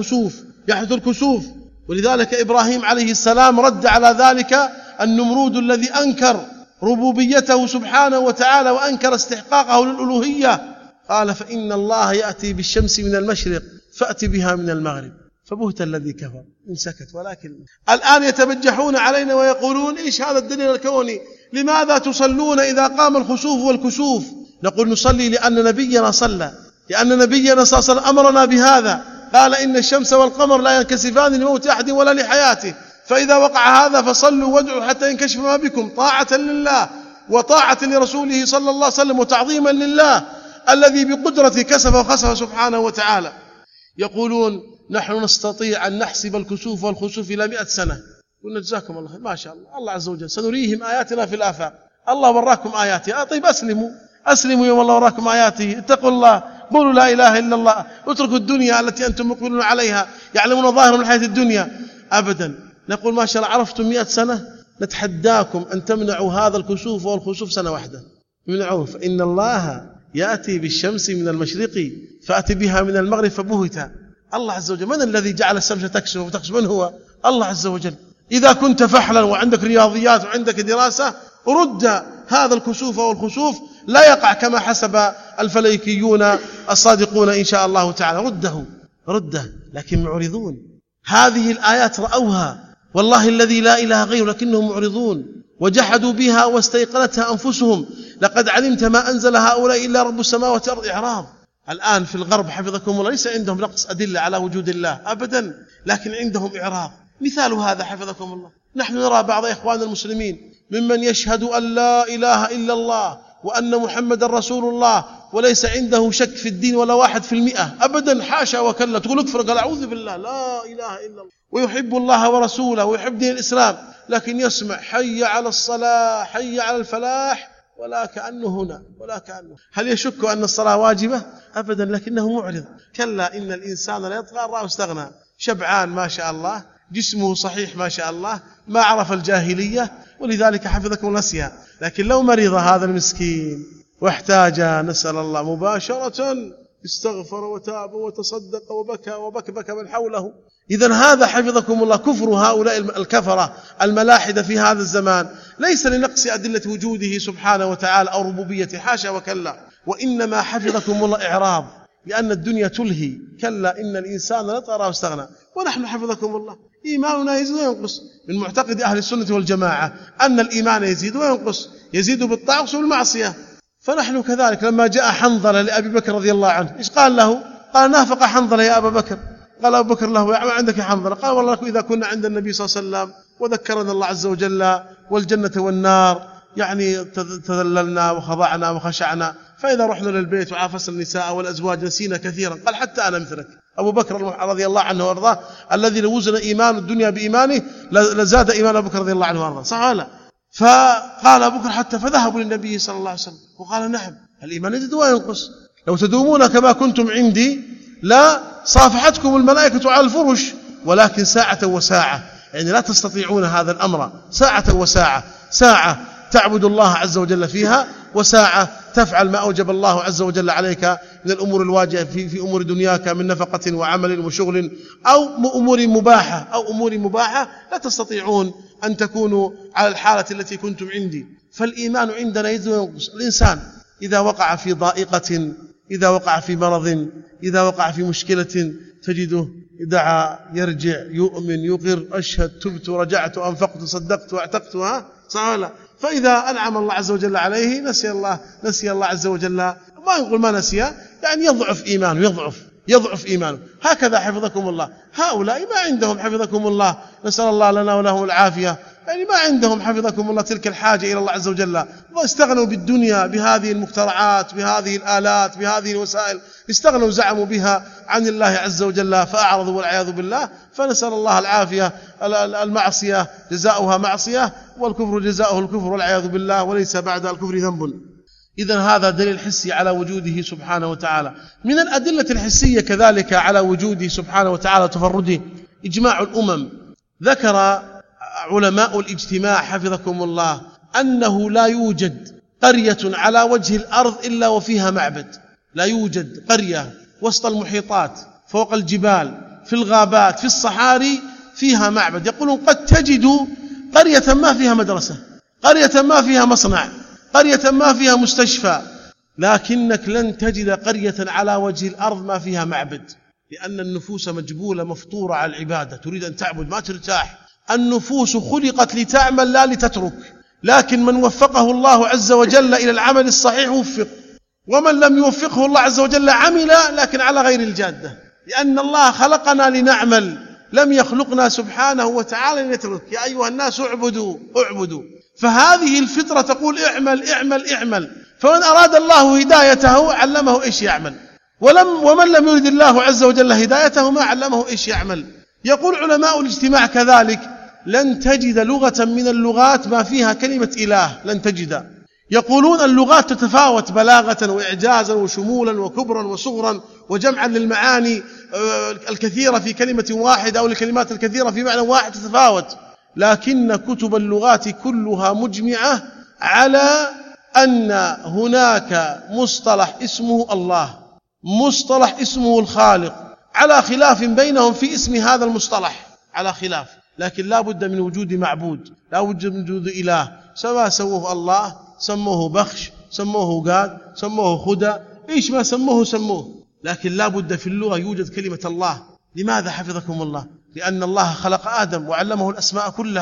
يحدث الكسوف. ولذلك إبراهيم عليه السلام رد على ذلك النمرود الذي أنكر ربوبيته سبحانه وتعالى وأنكر استحقاقه للألوهية. قال فإن الله يأتي بالشمس من المشرق فأت بها من المغرب فبهت الذي كفر إن سكت. ولكن الآن يتبجحون علينا ويقولون إيش هذا الدليل الكوني؟ لماذا تصلون إذا قام الخسوف والكسوف؟ نقول نصلي لأن نبينا صلى، لأن نبينا صلى الله عليه وسلم أمرنا بهذا. قال إن الشمس والقمر لا ينكسفان لموت أحد ولا لحياته، فإذا وقع هذا فصلوا وادعوا حتى ينكشف ما بكم، طاعة لله وطاعة لرسوله صلى الله عليه وسلم وتعظيما لله الذي بقدرته كسف وخسف سبحانه وتعالى. يقولون نحن نستطيع أن نحسب الكسوف والخسوف إلى 100 سنة. قلنا جزاكم الله خير، ما شاء الله، الله عز وجل سنريهم آياتنا في الآفاق. الله وراكم آياته. طيب أسلموا يوم الله وراكم آياته، اتقوا الله، قولوا لا إله إلا الله، اتركوا الدنيا التي أنتم مقبلون عليها، يعلمون ظاهر من الحياة الدنيا. أبدا. نقول ما شاء الله عرفتم 100 سنة، نتحداكم أن تمنعوا هذا الكسوف والخسوف سنة واحدة. يمنعوه. فإن الله يأتي بالشمس من المشرق فأتي بها من المغرب فبهت. الله عز وجل من الذي جعل الشمس تكسف وتكسف؟ من هو؟ الله عز وجل. إذا كنت فحلا وعندك رياضيات وعندك دراسة رد هذا الكسوف والخسوف، لا يقع كما حسب الفلكيون الصادقون إن شاء الله تعالى. رده. لكن معرضون. هذه الآيات رأوها والله الذي لا إله غيره لكنهم معرضون وجحدوا بها واستيقنتها أنفسهم. لقد علمت ما أنزل هؤلاء إلا رب السماوات والأرض. إعراض. الآن في الغرب حفظكم الله ليس عندهم نقص أدلة على وجود الله أبدا، لكن عندهم إعراض. مثال هذا حفظكم الله، نحن نرى بعض إخوان المسلمين ممن يشهد أن لا إله إلا الله وأن محمد رسول الله وليس عنده شك في الدين ولا 1% أبدا، حاشا وكلا. تقول اكفر، قال أعوذ بالله، لا إله إلا الله، ويحب الله ورسوله ويحب دين الإسلام، لكن يسمع حي على الصلاة حي على الفلاح ولا كأنه هنا ولا كأنه. هل يشك أن الصلاة واجبة؟ أبدا، لكنه معرض. كلا إن الإنسان لا يطغى أن رآه استغنى. شبعان ما شاء الله، جسمه صحيح ما شاء الله، ما عرف الجاهلية، ولذلك حفظكم نسيها. لكن لو مرض هذا المسكين واحتاج، نسأل الله، مباشرة استغفر وتاب وتصدق وبكى وبكبك من حوله. إذن هذا حفظكم الله كفر هؤلاء الكفرة الملاحدة في هذا الزمان ليس لنقص أدلة وجوده سبحانه وتعالى أو ربوبيته، حاشا وكلا، وإنما حفظكم الله إعراض، لأن الدنيا تلهي. كلا إن الإنسان لا يطغى واستغنى. ونحن حفظكم الله إيماننا يزيد وينقص. من معتقد أهل السنة والجماعة أن الإيمان يزيد وينقص، يزيد بالطاعة وبالمعصية. فنحن كذلك. لما جاء حنظلة لأبي بكر رضي الله عنه، إيش قال له؟ قال نافق حنظلة يا أبا بكر. قال أبو بكر له ما عندك يا حنظلة؟ قال والله إذا كنا عند النبي صلى الله عليه وسلم وذكرنا الله عز وجل والجنة والنار، يعني تذللنا وخضعنا وخشعنا، فإذا رحنا للبيت وعافسنا النساء والأزواج نسينا كثيرا. قال حتى أنا مثلك. أبو بكر رضي الله عنه وارضاه، الذي لو وزن إيمان الدنيا بإيمانه لزاد إيمان أبو بكر رضي الله عنه وارضاه، صح ولا؟ فقال أبو بكر حتى فذهبوا للنبي صلى الله عليه وسلم وقال نعم الإيمان يزيد وينقص، لو تدومون كما كنتم عندي لا صافحتكم الملائكة على الفرش، ولكن ساعة وساعة، يعني لا تستطيعون هذا الأمر. ساعة وساعة، ساعة تعبد الله عز وجل فيها، وساعة تفعل ما أوجب الله عز وجل عليك من الأمور الواجبة في أمور دنياك من نفقة وعمل وشغل أو أمور مباحة لا تستطيعون أن تكونوا على الحالة التي كنتم عندي. فالإيمان عندنا يزيد وينقص. الإنسان إذا وقع في ضائقة، إذا وقع في مرض، إذا وقع في مشكلة، تجده دعا، يرجع، يؤمن، يقر، أشهد، تبت، رجعت، أنفقت، صدقت، واعتقت، صعلا. فإذا أنعم الله عز وجل عليه نسي الله عز وجل، ما يقول ما نسي، يعني يضعف إيمانه. هكذا حفظكم الله. هؤلاء ما عندهم حفظكم الله، نسأل الله لنا ولهم العافية، يعني ما عندهم حفظكم الله تلك الحاجة إلى الله عز وجل، واستغنوا بالدنيا بهذه المخترعات، بهذه الآلات، بهذه الوسائل، استغنوا زعموا بها عن الله عز وجل فأعرضوا والعياذ بالله. فنسأل الله العافية. المعصية جزاؤها معصية، والكفر جزاؤه الكفر والعياذ بالله، وليس بعد الكفر ذنب. إذن هذا دليل حسي على وجوده سبحانه وتعالى. من الأدلة الحسية كذلك على وجوده سبحانه وتعالى وتفرده إجماع الأمم. ذكر علماء الاجتماع حفظكم الله أنه لا يوجد قرية على وجه الأرض إلا وفيها معبد. لا يوجد قرية وسط المحيطات، فوق الجبال، في الغابات، في الصحاري فيها معبد. يقولون قد تجد قرية ما فيها مدرسة، قرية ما فيها مصنع، قرية ما فيها مستشفى، لكنك لن تجد قرية على وجه الأرض ما فيها معبد، لأن النفوس مجبولة مفطورة على العبادة، تريد أن تعبد ما ترتاح. النفوس خلقت لتعمل لا لتترك، لكن من وفقه الله عز وجل إلى العمل الصحيح وفق، ومن لم يوفقه الله عز وجل عمل لكن على غير الجادة، لأن الله خلقنا لنعمل، لم يخلقنا سبحانه وتعالى لنترك. يا أيها الناس اعبدوا. فهذه الفطرة تقول اعمل. فمن أراد الله هدايته علمه إيش يعمل، ومن لم يرد الله عز وجل هدايته ما علمه إيش يعمل. يقول علماء الاجتماع كذلك لن تجد لغة من اللغات ما فيها كلمة إله، لن تجد. يقولون اللغات تتفاوت بلاغة وإعجازا وشمولا وكبرا وصغرا وجمعا للمعاني الكثيرة في كلمة واحدة أو الكلمات الكثيرة في معنى واحد تتفاوت، لكن كتب اللغات كلها مجمعة على أن هناك مصطلح اسمه الله، مصطلح اسمه الخالق، على خلاف بينهم في اسم هذا المصطلح، على خلاف، لكن لا بد من وجود معبود، لا بد من وجود إله. سواء سموه الله، سموه بخش، سموه قاد، سموه خدى، إيش ما سموه، لكن لا بد في اللغة يوجد كلمة الله. لماذا حفظكم الله؟ لأن الله خلق آدم وعلمه الأسماء كلها،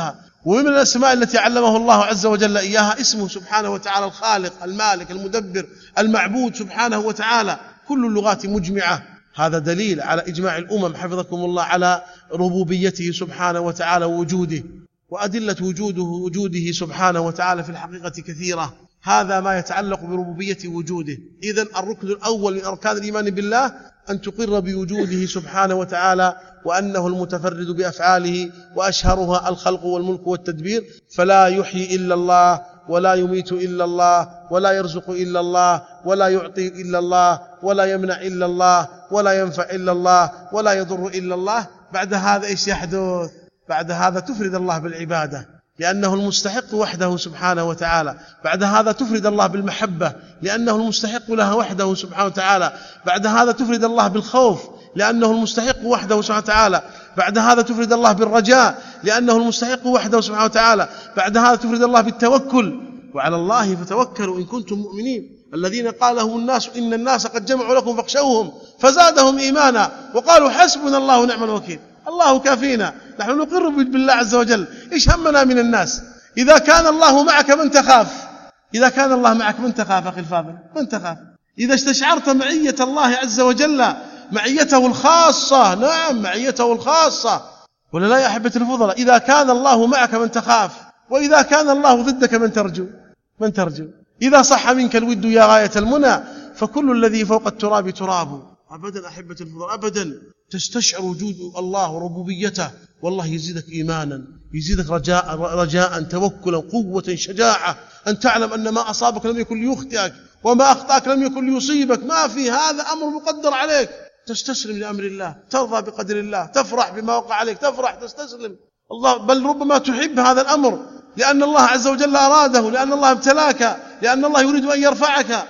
ومن الأسماء التي علمه الله عز وجل إياها اسمه سبحانه وتعالى الخالق المالك المدبر المعبود سبحانه وتعالى. كل اللغات مجمعة. هذا دليل على إجماع الأمم حفظكم الله على ربوبيته سبحانه وتعالى ووجوده، وأدلة وجوده سبحانه وتعالى في الحقيقة كثيرة. هذا ما يتعلق بربوبية وجوده. إذن الركن الأول من أركان الإيمان بالله أن تقر بوجوده سبحانه وتعالى، وأنه المتفرد بأفعاله، وأشهرها الخلق والملك والتدبير. فلا يحيي إلا الله، ولا يميت إلا الله، ولا يرزق إلا الله، ولا يعطي إلا الله، ولا يمنع إلا الله، ولا ينفع إلا الله، ولا يضر إلا الله. بعد هذا إيش يحدث؟ بعد هذا تفرد الله بالعبادة لأنه المستحق وحده سبحانه وتعالى. بعد هذا تفرد الله بالمحبة لأنه المستحق لها وحده سبحانه وتعالى. بعد هذا تفرد الله بالخوف لأنه المستحق وحده سبحانه وتعالى. بعد هذا تفرد الله بالرجاء لأنه المستحق وحده سبحانه وتعالى. بعد هذا تفرد الله بالتوكل، وعلى الله فتوكلوا إن كنتم مؤمنين. الذين قال لهم الناس إن الناس قد جمعوا لكم فاخشوهم فزادهم إيمانا وقالوا حسبنا الله ونعم الوكيل. الله كافينا. نحن نقر بالله عز وجل. إيش همنا من الناس؟ إذا كان الله معك من تخاف؟ إذا كان الله معك من تخاف أخي الفاضل؟ من تخاف؟ إذا استشعرت معية الله عز وجل، معيته الخاصة، نعم معيته الخاصة، ولا لا يا أحبة الفضلاء؟ إذا كان الله معك من تخاف، وإذا كان الله ضدك من ترجو؟ من ترجو؟ إذا صح منك الود يا غاية المنى فكل الذي فوق التراب تراب. أبدا أحبة الفضلاء، أبدا. تستشعر وجود الله وربوبيته، والله يزيدك إيمانا، يزيدك رجاء، توكلا، قوة، شجاعة، أن تعلم أن ما أصابك لم يكن ليخطئك، وما أخطأك لم يكن ليصيبك. ما في، هذا أمر مقدر عليك. تستسلم لأمر الله، ترضى بقدر الله، تفرح بما وقع عليك، تفرح، تستسلم. الله بل ربما تحب هذا الأمر لأن الله عز وجل أراده، لأن الله ابتلاك، لأن الله يريد أن يرفعك.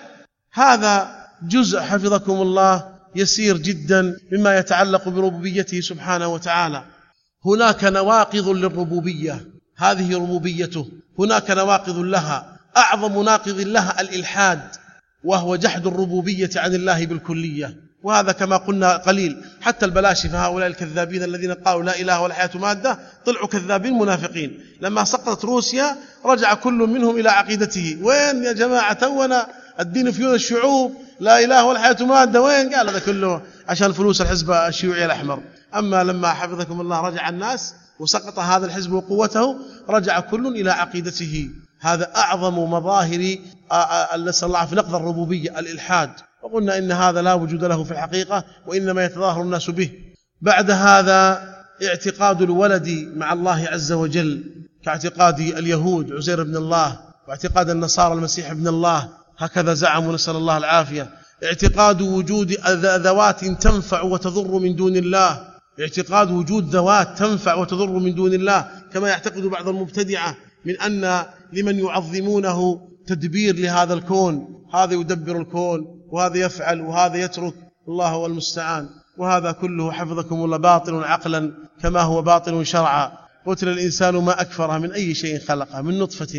هذا جزء حفظكم الله يسير جدا مما يتعلق بربوبيته سبحانه وتعالى. هناك نواقض للربوبية، هذه ربوبيته، هناك نواقض لها. أعظم ناقض لها الإلحاد، وهو جحد الربوبية عن الله بالكلية. وهذا كما قلنا قليل. حتى البلاشفة هؤلاء الكذابين الذين قالوا لا إله ولا حياة مادة طلعوا كذابين منافقين. لما سقطت روسيا رجع كل منهم إلى عقيدته. وين يا جماعة تونا الدين فيون الشعوب، لا إله ولا حياة مادة، وين؟ قال هذا كله عشان فلوس الحزب الشيوعي الأحمر. أما لما حفظكم الله رجع الناس وسقط هذا الحزب وقوته، رجع كل إلى عقيدته. هذا أعظم مظاهر نسأل الله في نقض الربوبية، الإلحاد. وقلنا إن هذا لا وجود له في الحقيقة، وإنما يتظاهر الناس به. بعد هذا اعتقاد الولد مع الله عز وجل، كاعتقاد اليهود عزير بن الله، واعتقاد النصارى المسيح ابن الله، هكذا زعموا نسأل الله العافية. اعتقاد وجود ذوات تنفع وتضر من دون الله، اعتقاد وجود ذوات تنفع وتضر من دون الله، كما يعتقد بعض المبتدعة من أن لمن يعظمونه تدبير لهذا الكون، هذا يدبر الكون وهذا يفعل وهذا يترك، الله هو المستعان. وهذا كله حفظكم الله باطل عقلا كما هو باطل شرعا. قتل الإنسان ما أكفره، من أي شيء خلقه؟ من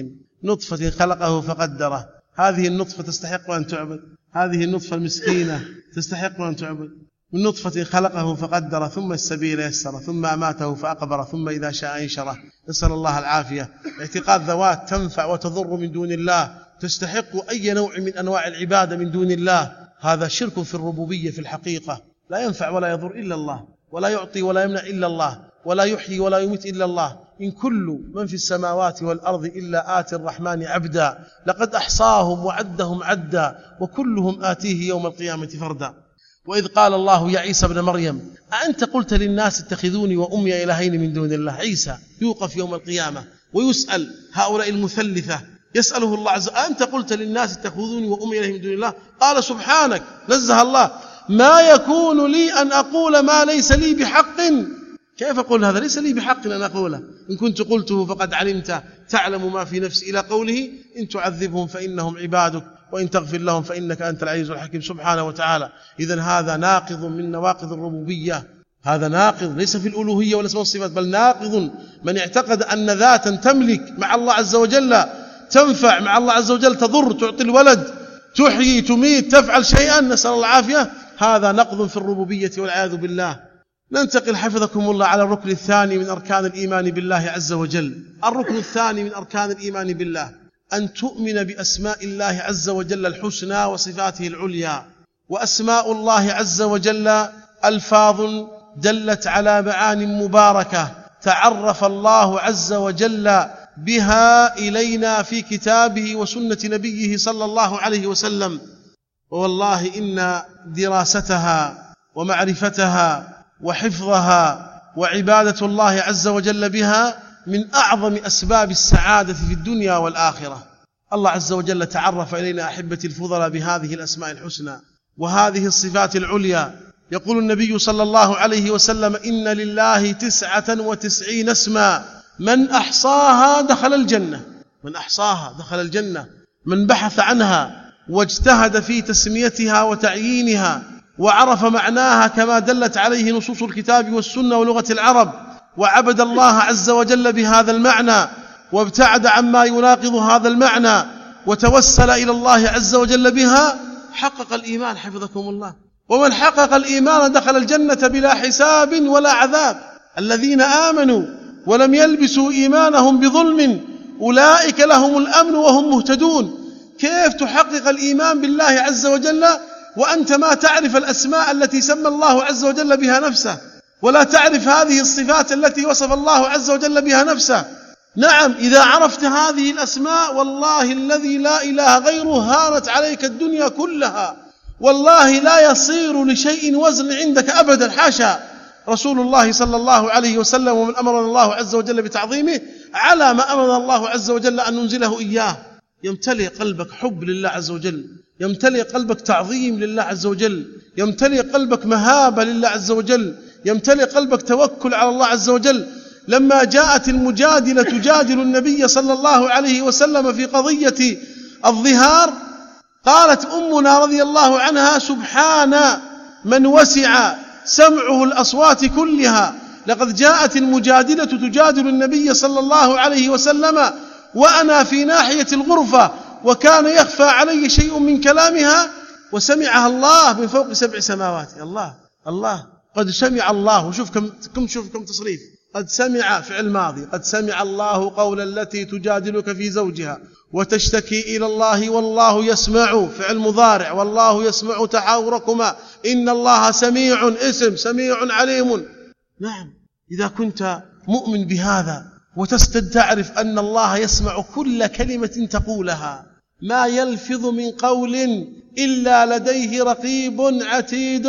نطفة خلقه فقدره. هذه النطفة تستحق أن تعبد، هذه النطفة المسكينة تستحق أن تعبد. من نطفة خلقه فقدره، ثم السبيل يسره، ثم أماته فأقبره، ثم إذا شاء أنشره. نسأل الله العافية. اعتقاد ذوات تنفع وتضر من دون الله، تستحق أي نوع من أنواع العبادة من دون الله، هذا شرك في الربوبية في الحقيقة. لا ينفع ولا يضر إلا الله، ولا يعطي ولا يمنع إلا الله، ولا يحيي ولا يميت إلا الله. إن كل من في السماوات والأرض إلا آتي الرحمن عبدا، لقد أحصاهم وعدهم عدا، وكلهم آتيه يوم القيامة فردا. وإذ قال الله يا عيسى ابن مريم أأنت قلت للناس اتخذوني وأمي إلهين من دون الله؟ عيسى يوقف يوم القيامة ويسأل هؤلاء المثلثة، يسأله الله عز وجل أنت قلت للناس اتخذوني وأمي إلهين من دون الله؟ قال سبحانك، نزه الله، ما يكون لي أن أقول ما ليس لي بحق. كيف أقول هذا؟ ليس لي بحق أن أقوله، إن كنت قلته فقد علمت، تعلم ما في نفسي، إلى قوله إن تعذبهم فإنهم عبادك وإن تغفر لهم فإنك أنت العزيز الحكيم سبحانه وتعالى. إذن هذا ناقض من نواقض الربوبية، هذا ناقض ليس في الألوهية ولا اسم الصفات، بل ناقض من اعتقد أن ذاتا تملك مع الله عز وجل، تنفع مع الله عز وجل، تضر، تعطي الولد، تحيي، تميت، تفعل شيئا، نسأل الله العافية. هذا نقض في الربوبية والعياذ بالله. ننتقل حفظكم الله على الركن الثاني من أركان الإيمان بالله عز وجل. الركن الثاني من أركان الإيمان بالله أن تؤمن بأسماء الله عز وجل الحسنى وصفاته العليا. وأسماء الله عز وجل ألفاظ دلت على معان مباركة تعرف الله عز وجل بها إلينا في كتابه وسنة نبيه صلى الله عليه وسلم. والله إن دراستها ومعرفتها وحفظها وعبادة الله عز وجل بها من أعظم أسباب السعادة في الدنيا والآخرة. الله عز وجل تعرف إلينا أحبتي الفضلاء بهذه الأسماء الحسنى وهذه الصفات العليا. يقول النبي صلى الله عليه وسلم: إن لله 99 اسما من أحصاها دخل الجنة. من أحصاها دخل الجنة. من بحث عنها واجتهد في تسميتها وتعيينها وعرف معناها كما دلت عليه نصوص الكتاب والسنة ولغة العرب، وعبد الله عز وجل بهذا المعنى وابتعد عما يناقض هذا المعنى وتوسل إلى الله عز وجل بها، حقق الإيمان حفظكم الله. ومن حقق الإيمان دخل الجنة بلا حساب ولا عذاب. الذين آمنوا ولم يلبسوا إيمانهم بظلم أولئك لهم الأمن وهم مهتدون. كيف تحقق الإيمان بالله عز وجل وأنت ما تعرف الأسماء التي سمى الله عز وجل بها نفسه، ولا تعرف هذه الصفات التي وصف الله عز وجل بها نفسه؟ نعم، إذا عرفت هذه الأسماء والله الذي لا إله غيره هانت عليك الدنيا كلها، والله لا يصير لشيء وزن عندك أبدا، حاشا. رسول الله صلى الله عليه وسلم ومن أمرنا الله عز وجل بتعظيمه على ما أمرنا الله عز وجل أن ننزله إياه. يمتلئ قلبك حب لله عز وجل، يمتلئ قلبك تعظيم لله عز وجل، يمتلئ قلبك مهابة لله عز وجل، يمتلئ قلبك توكل على الله عز وجل. لما جاءت المجادلة تجادل النبي صلى الله عليه وسلم في قضية الظهار، قالت أمنا رضي الله عنها: سبحان من وسع سمعه الأصوات كلها، لقد جاءت المجادلة تجادل النبي صلى الله عليه وسلم وأنا في ناحية الغرفة وكان يخفى علي شيء من كلامها وسمعها الله من فوق 7 سماوات. الله قد سمع الله. وشوف كم تصريف. قد سمع فعل ماضي، قد سمع الله قول التي تجادلك في زوجها وتشتكي إلى الله والله يسمع فعل مضارع، والله يسمع تحاوركما إن الله سميع، اسم سميع عليم. نعم، إذا كنت مؤمن بهذا تعرف أن الله يسمع كل كلمة تقولها، ما يلفظ من قول إلا لديه رقيب عتيد.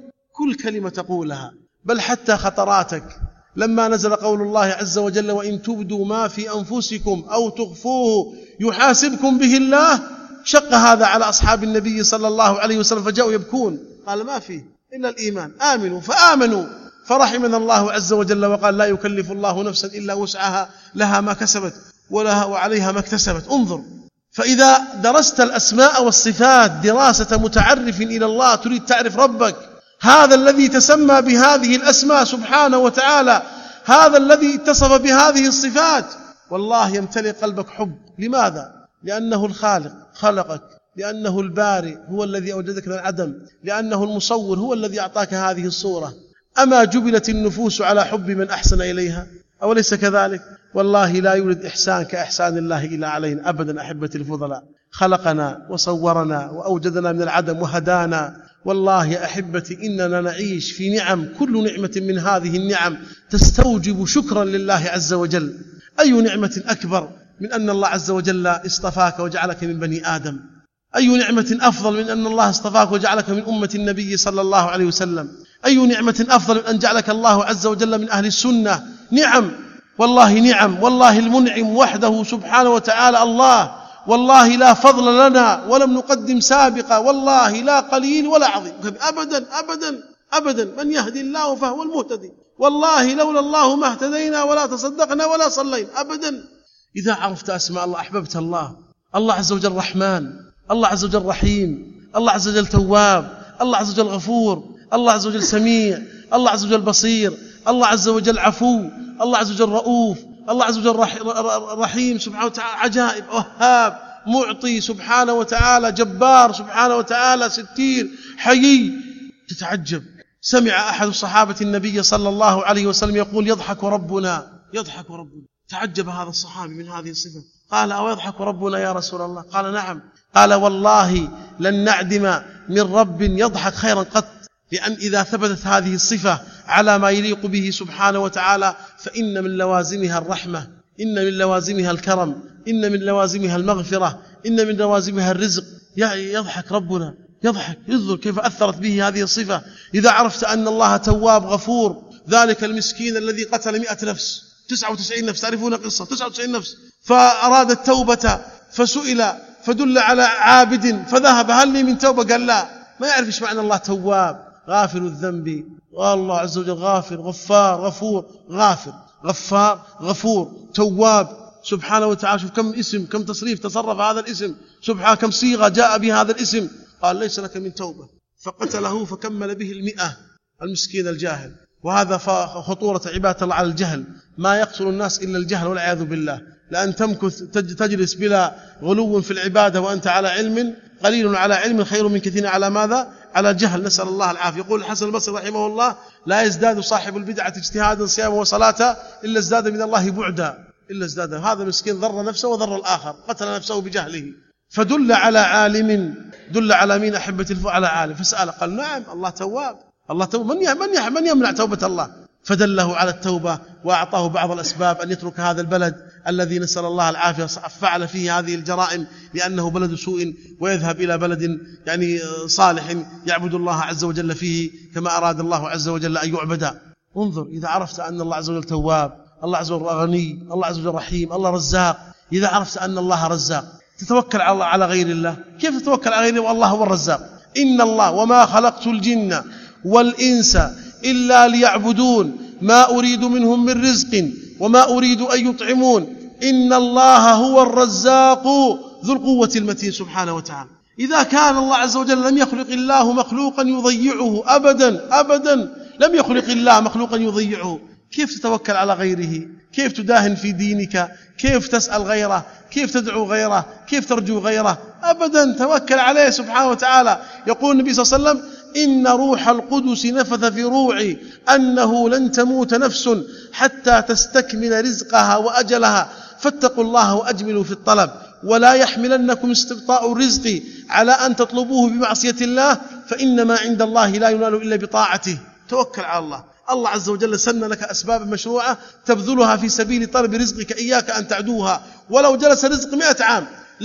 كل كلمة تقولها، بل حتى خطراتك. لما نزل قول الله عز وجل: وإن تبدوا ما في أنفسكم أو تخفوه يحاسبكم به الله، شق هذا على أصحاب النبي صلى الله عليه وسلم فجاءوا يبكون. قال: ما فيه إلا الإيمان، آمنوا فآمنوا. فرحمنا الله عز وجل وقال: لا يكلف الله نفسا إلا وسعها، لها ما كسبت وعليها ما اكتسبت. انظر، فإذا درست الأسماء والصفات دراسة متعرف إلى الله تريد تعرف ربك، هذا الذي تسمى بهذه الأسماء سبحانه وتعالى، هذا الذي اتصف بهذه الصفات، والله يمتلئ قلبك حب. لماذا؟ لأنه الخالق خلقك، لأنه البارئ هو الذي أوجدك من العدم، لأنه المصور هو الذي أعطاك هذه الصورة. أما جبلت النفوس على حب من أحسن إليها؟ أوليس كذلك؟ والله لا يوجد إحسان كإحسان الله إلى علينا أبدا. أحبتي الفضلاء، خلقنا وصورنا وأوجدنا من العدم وهدانا. والله يا أحبتي إننا نعيش في نعم، كل نعمة من هذه النعم تستوجب شكرا لله عز وجل. أي نعمة أكبر من أن الله عز وجل اصطفاك وجعلك من بني آدم؟ أي نعمة أفضل من أن الله اصطفاك وجعلك من أمة النبي صلى الله عليه وسلم؟ أي نعمة أفضل من أن جعلك الله عز وجل من أهل السنة؟ نعم، والله نعم. والله المنعم وحده سبحانه وتعالى الله. والله لا فضل لنا ولم نقدم سابقا، والله لا قليل ولا عظيم أبدا أبدا أبدا. من يهدي الله فهو المهتدي، والله لولا الله ما اهتدينا ولا تصدقنا ولا صلينا أبدا. إذا عرفت أسماء الله أحببت الله. الله عز وجل رحمن، الله عز وجل رحيم، الله عز وجل تواب، الله عز وجل غفور، الله عز وجل سميع، الله عز وجل بصير، الله عز وجل عفو، الله عز وجل رؤوف، الله عز وجل رحيم سبحانه وتعالى، عجائب، وهاب، معطي سبحانه وتعالى، جبار سبحانه وتعالى، ستير، حيي. سمع أحد الصحابة النبي صلى الله عليه وسلم يقول يضحك ربنا، يضحك ربنا. تعجب هذا الصحابي من هذه الصفة، قال أو يضحك ربنا يا رسول الله؟ قال نعم. قال والله لن نعدم من رب يضحك خيرا قط، لأن إذا ثبتت هذه الصفة على ما يليق به سبحانه وتعالى فإن من لوازمها الرحمة، إن من لوازمها الكرم، إن من لوازمها المغفرة، إن من لوازمها الرزق. يضحك ربنا، يضحك. انظر كيف أثرت به هذه الصفة. إذا عرفت أن الله تواب غفور، ذلك المسكين الذي قتل 100 نفس 99 نفس، تعرفون قصة 99 نفس، فأراد التوبة فسئل فدل على عابد فذهب هل لي من توبة؟ قال لا. ما يعرف ايش معنى الله تواب، غافر الذنب، والله عز وجل غافر غفار غفور، غافر غفار غفور تواب سبحانه وتعالى. شوف كم اسم، كم تصريف تصرف هذا الاسم سبحانه، كم صيغة جاء بهذا الاسم. قال ليس لك من توبة، فقتله فكمل به 100 المسكين الجاهل. وهذا خطورة عبادة الله على الجهل، ما يقتل الناس إلا الجهل والعياذ بالله. لأن تمكث تجلس بلا غلو في العبادة وأنت على علم، قليل على علم خير من كثير على ماذا؟ على الجهل، نسأل الله العافية. يقول الحسن البصري رحمه الله لا يزداد صاحب البدعة اجتهادا صياما وصلاة إلا ازداد من الله بعدا، إلا ازداد. هذا مسكين ضر نفسه وضر الآخر، قتل نفسه بجهله. فدل على عالم، دل على مين أحبة على عالم، فسأل قال نعم الله تواب، الله تواب. من يمنع توبة الله؟ فدله على التوبة وأعطاه بعض الأسباب أن يترك هذا البلد الذي نسأل الله العافية فعل فيه هذه الجرائم لأنه بلد سوء، ويذهب إلى بلد يعني صالح يعبد الله عز وجل فيه كما أراد الله عز وجل أن يعبد. انظر إذا عرفت أن الله عز وجل تواب، الله عز وجل غني، الله عز وجل رحيم، الله رزاق. إذا عرفت أن الله رزاق تتوكل على غير الله. كيف تتوكل على غير الله والله هو الرزاق؟ إن الله وما خلقت الجن والإنس إلا ليعبدون ما أريد منهم من رزق وما أريد أن يطعمون إن الله هو الرزاق ذو القوة المتين سبحانه وتعالى. إذا كان الله عز وجل لم يخلق الله مخلوقا يضيعه أبدا أبدا، لم يخلق الله مخلوقا يضيعه، كيف تتوكل على غيره؟ كيف تداهن في دينك؟ كيف تسأل غيره؟ كيف تدعو غيره؟ كيف ترجو غيره؟ أبدا، توكل عليه سبحانه وتعالى. يقول النبي صلى الله عليه وسلم إن روح القدس نفث في روعي أنه لن تموت نفس حتى تستكمل رزقها وأجلها، فاتقوا الله وأجملوا في الطلب، ولا يحملنكم استبطاء الرزق على أن تطلبوه بمعصية الله، فإنما عند الله لا ينال إلا بطاعته. توكل على الله. الله عز وجل سن لك أسباب مشروعة تبذلها في سبيل طلب رزقك، إياك أن تعدوها. ولو جلس رزق 100 عام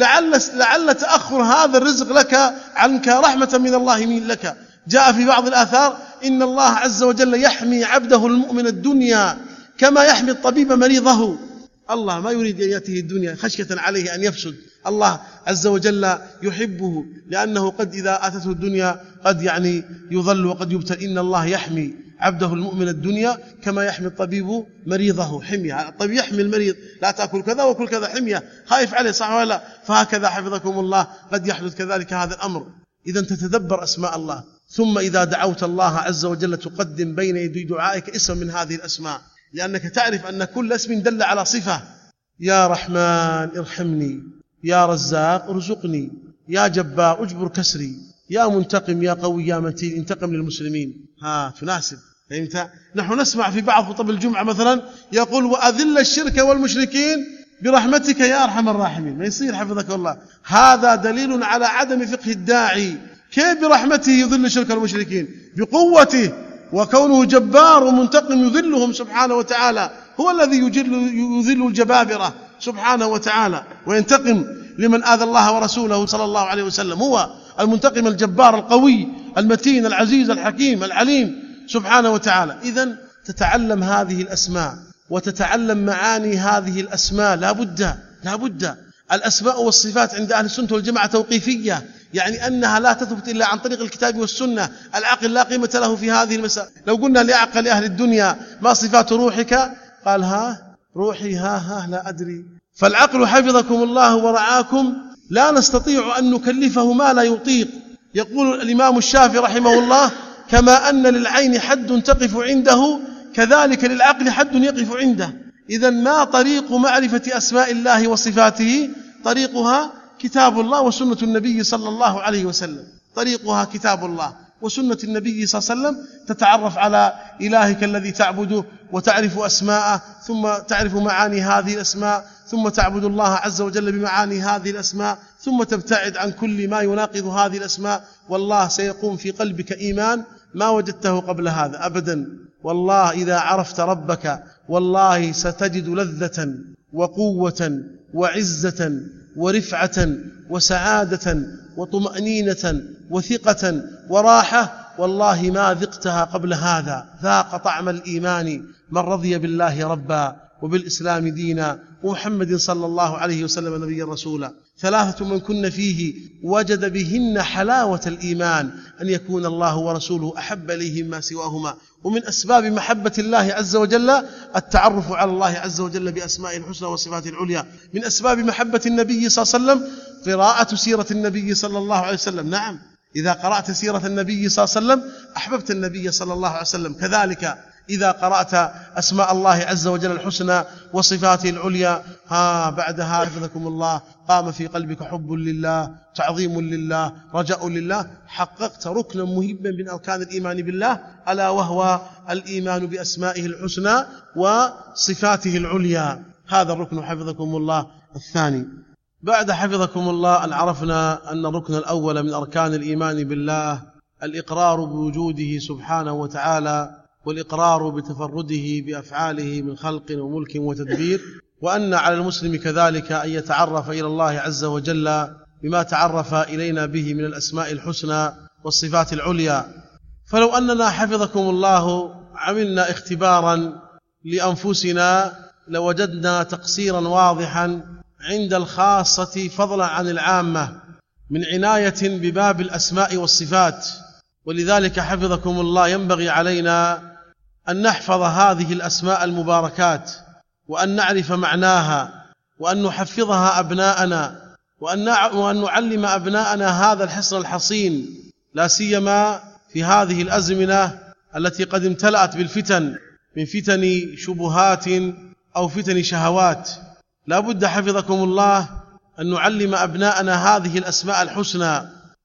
لعل تأخر هذا الرزق لك عنك رحمة من الله لك. جاء في بعض الآثار إن الله عز وجل يحمي عبده المؤمن الدنيا كما يحمي الطبيب مريضه. الله ما يريد أن يأتيه الدنيا خشية عليه أن يفسد. الله عز وجل يحبه لأنه قد إذا أتته الدنيا قد يعني يضل وقد يبتل. إن الله يحمي عبده المؤمن الدنيا كما يحمي الطبيب مريضه حمية. الطبيب يحمي المريض، لا تأكل كذا وكل كذا حمية، خايف عليه صح ولا لا؟ فهكذا حفظكم الله قد يحدث كذلك هذا الأمر. إذا تتدبر أسماء الله، ثم إذا دعوت الله عز وجل تقدم بين يدي دعائك اسم من هذه الأسماء، لأنك تعرف أن كل اسم دل على صفة. يا رحمن ارحمني، يا رزاق ارزقني، يا جبار اجبر كسري، يا منتقم يا قوي يا متين انتقم للمسلمين. تناسب. فهمت؟ نحن نسمع في بعض خطب الجمعة مثلا يقول وأذل الشرك والمشركين برحمتك يا أرحم الراحمين. ما يصير حفظك الله. هذا دليل على عدم فقه الداعي. كيف برحمته يذل الشرك والمشركين؟ بقوته، وكونه جبار ومنتقم يذلهم سبحانه وتعالى. هو الذي يذل الجبابرة سبحانه وتعالى وينتقم لمن آذى الله ورسوله صلى الله عليه وسلم. هو المنتقم الجبار القوي المتين العزيز الحكيم العليم سبحانه وتعالى. إذن تتعلم هذه الأسماء وتتعلم معاني هذه الأسماء. لا بد. الأسماء والصفات عند أهل السنة والجماعة توقيفية، يعني أنها لا تثبت إلا عن طريق الكتاب والسنة. العقل لا قيمة له في هذه المسائل. لو قلنا لأعقل أهل الدنيا ما صفات روحك؟ قال روحي لا أدري. فالعقل حفظكم الله ورعاكم لا نستطيع أن نكلفه ما لا يطيق. يقول الإمام الشافعي رحمه الله كما أن للعين حد تقف عنده كذلك للعقل حد يقف عنده. إذن ما طريق معرفة أسماء الله وصفاته؟ طريقها كتاب الله وسنة النبي صلى الله عليه وسلم. طريقها كتاب الله وسنة النبي صلى الله عليه وسلم، تتعرف على إلهك الذي تعبده وتعرف أسماءه، ثم تعرف معاني هذه الأسماء، ثم تعبد الله عز وجل بمعاني هذه الأسماء، ثم تبتعد عن كل ما يناقض هذه الأسماء، والله سيقوم في قلبك إيمان ما وجدته قبل هذا أبدا. والله إذا عرفت ربك والله ستجد لذة وقوة وعزة ورفعة وسعادة وطمأنينة وثقة وراحة والله ما ذقتها قبل هذا. ذاق طعم الإيمان من رضي بالله ربا وبالإسلام دينا ومحمد صلى الله عليه وسلم نبيا رسولا. 3 من كن فيه وجد بهن حلاوة الإيمان، أن يكون الله ورسوله أحب إليه مما سواهما. ومن أسباب محبة الله عز وجل التعرف على الله عز وجل بأسماء الحسنى وصفاته العليا. من أسباب محبة النبي صلى الله عليه وسلم قراءة سيرة النبي صلى الله عليه وسلم. نعم، إذا قرأت سيرة النبي صلى الله عليه وسلم أحببت النبي صلى الله عليه وسلم. كذلك إذا قرأت أسماء الله عز وجل الحسنى وصفاته العليا، بعدها حفظكم الله قام في قلبك حب لله، تعظيم لله، رجاء لله، حققت ركنا مهما من أركان الإيمان بالله، ألا وهو الإيمان بأسمائه الحسنى وصفاته العليا. هذا الركن حفظكم الله الثاني. بعد حفظكم الله أن عرفنا أن الركن الأول من أركان الإيمان بالله الإقرار بوجوده سبحانه وتعالى، والإقرار بتفرده بأفعاله من خلق وملك وتدبير، وأن على المسلم كذلك أن يتعرف إلى الله عز وجل بما تعرف إلينا به من الأسماء الحسنى والصفات العليا. فلو أننا حفظكم الله عملنا اختبارا لأنفسنا لوجدنا تقصيرا واضحا عند الخاصة فضلا عن العامة من عناية بباب الأسماء والصفات. ولذلك حفظكم الله ينبغي علينا أن نحفظ هذه الأسماء المباركات، وأن نعرف معناها، وأن نحفظها أبناءنا، وأن نعلم أبناءنا هذا الحصن الحصين، لا سيما في هذه الأزمنة التي قد امتلأت بالفتن، من فتن شبهات أو فتن شهوات. لا بد حفظكم الله أن نعلم أبناءنا هذه الأسماء الحسنى.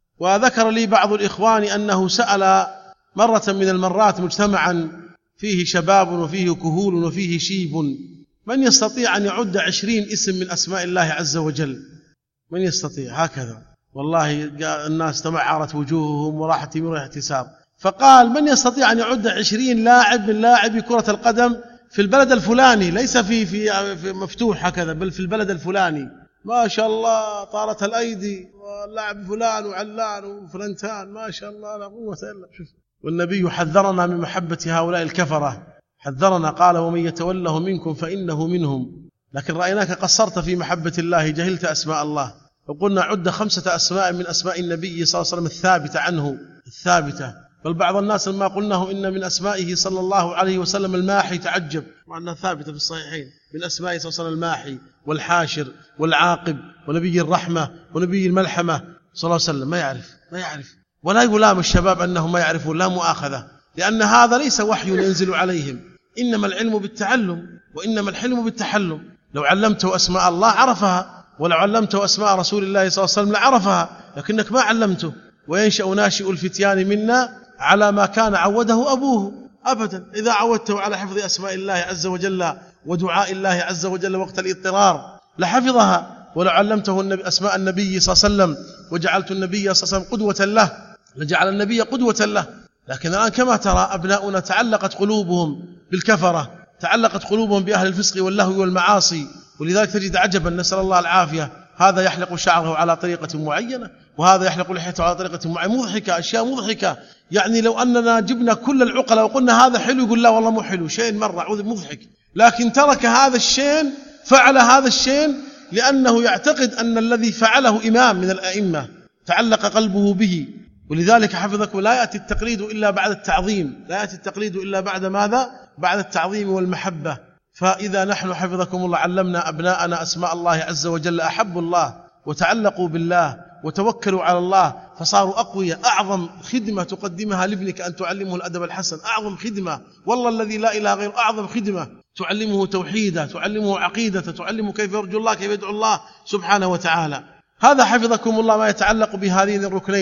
وذكر لي بعض الإخوان أنه سأل مرة من المرات مجتمعا فيه شباب وفيه كهول وفيه شيب، من يستطيع أن يعد 20 اسم من أسماء الله عز وجل؟ من يستطيع؟ هكذا والله الناس تمعرت وجوههم وراحت من احتساب. فقال من يستطيع أن يعد 20 لاعب من لاعبي كرة القدم في البلد الفلاني، ليس في مفتوح هكذا، بل في البلد الفلاني، ما شاء الله طارت الأيدي، واللاعب فلان وعلان وفلنتان، ما شاء الله لا قوة إلا شوف. والنبي حذرنا من محبة هؤلاء الكفرة، حذرنا قال ومن يتوله منكم فإنه منهم. لكن رأيناك قصرت في محبة الله، جهلت أسماء الله. وقلنا عد 5 أسماء من أسماء النبي صلى الله عليه وسلم الثابتة عنه، الثابتة. بل بعض الناس لما قلناه إن من أسمائه صلى الله عليه وسلم الماحي تعجب، مع أنها ثابتة في الصحيحين. من أسمائه صلى الله عليه وسلم الماحي والحاشر والعاقب ونبي الرحمة ونبي الملحمة صلى الله عليه وسلم. ما يعرف ولا يلام الشباب أنهم ما يعرفون، لا مؤاخذة، لأن هذا ليس وحي ينزل عليهم، إنما العلم بالتعلم، وإنما الحلم بالتحلم. لو علمته أسماء الله عرفها، ولو علمته أسماء رسول الله صلى الله عليه وسلم لعرفها، لكنك ما علمته. وينشأ ناشئ الفتيان منا على ما كان عوده أبوه أبدا. إذا عودته على حفظ أسماء الله عز وجل ودعاء الله عز وجل وقت الاضطرار لحفظها. ولو علمته أسماء النبي صلى الله عليه وسلم وجعلت النبي صلى الله عليه وسلم قدوة له لجعل النبي قدوة له. لكن الآن كما ترى أبناؤنا تعلقت قلوبهم بالكفرة، تعلقت قلوبهم بأهل الفسق واللهو والمعاصي. ولذلك تجد عجبا، نسأل الله العافية، هذا يحلق شعره على طريقة معينة، وهذا يحلق لحيته على طريقة معينة، مضحكة، أشياء مضحكة. يعني لو أننا جبنا كل العقلاء وقلنا هذا حلو، يقول لا والله مو حلو، شيء مرة مضحك. لكن ترك هذا الشيء، فعل هذا الشيء لأنه يعتقد أن الذي فعله إمام من الأئمة، تعلق قلبه به. ولذلك حفظكم لا يأتي التقليد إلا بعد التعظيم، لا يأتي التقليد إلا بعد ماذا؟ بعد التعظيم والمحبة. فإذا نحن حفظكم الله علمنا أبناءنا أسماء الله عز وجل، أحبوا الله وتعلقوا بالله وتوكلوا على الله فصاروا أقوياء. أعظم خدمة تقدمها لابنك أن تعلمه الأدب الحسن، أعظم خدمة والله الذي لا إله غيره، أعظم خدمة تعلمه توحيده، تعلمه عقيدة، تعلمه كيف يرجو الله، كيف يدعو الله سبحانه وتعالى. هذا حفظكم الله ما يتعلق بهذين الركنين.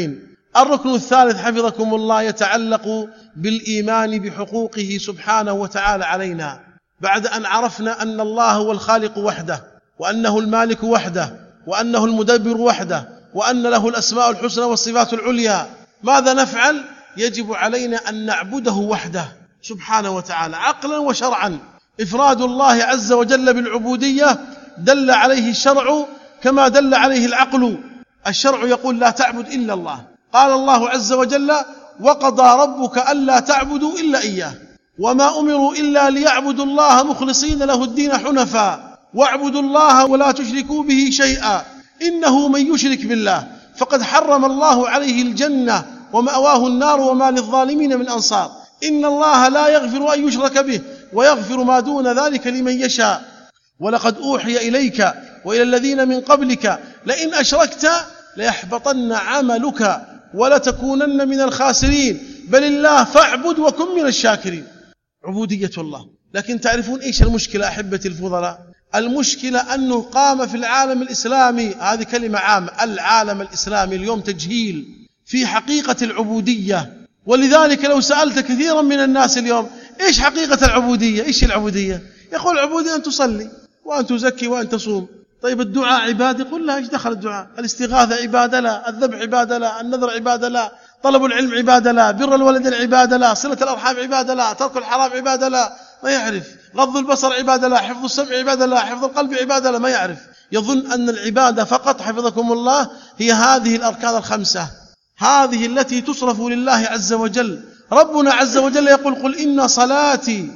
الركن الثالث حفظكم الله يتعلق بالإيمان بحقوقه سبحانه وتعالى علينا. بعد أن عرفنا أن الله هو الخالق وحده، وأنه المالك وحده، وأنه المدبر وحده، وأن له الأسماء الحسنى والصفات العليا، ماذا نفعل؟ يجب علينا أن نعبده وحده سبحانه وتعالى عقلا وشرعا. إفراد الله عز وجل بالعبودية دل عليه الشرع كما دل عليه العقل. الشرع يقول لا تعبد إلا الله، قال الله عز وجل وقضى ربك ألا تعبدوا إلا إياه وما أمروا إلا ليعبدوا الله مخلصين له الدين حنفاء واعبدوا الله ولا تشركوا به شيئا إنه من يشرك بالله فقد حرم الله عليه الجنة ومأواه النار وما للظالمين من أنصار. إن الله لا يغفر أن يشرك به ويغفر ما دون ذلك لمن يشاء ولقد أوحي إليك وإلى الذين من قبلك لئن أشركت ليحبطن عملك ولتكونن من الخاسرين بل الله فاعبد وكن من الشاكرين. عبودية الله. لكن تعرفون إيش المشكلة أحبتي الفضلاء؟ المشكلة أنه قام في العالم الإسلامي، هذه كلمة عامة، العالم الإسلامي اليوم تجهيل في حقيقة العبودية. ولذلك لو سألت كثيرا من الناس اليوم إيش حقيقة العبودية؟ إيش العبودية؟ يقول العبودية أن تصلي وأن تزكي وأن تصوم. طيب الدعاء عبادة؟ قل لها إيش دخل الدعاء؟ الاستغاثة عبادة لا، الذبح عبادة لا، النذر عبادة لا، طلب العلم عبادة لا، بر الوالدين عبادة لا، صلة الأرحام عبادة لا، ترك الحرام عبادة لا، ما يعرف. غض البصر عبادة لا، حفظ السمع عبادة لا، حفظ القلب عبادة لا، ما يعرف. يظن أن العبادة فقط حفظكم الله هي هذه الأركان الخمسة، هذه التي تصرف لله عز وجل. ربنا عز وجل يقول قل إن صلاتي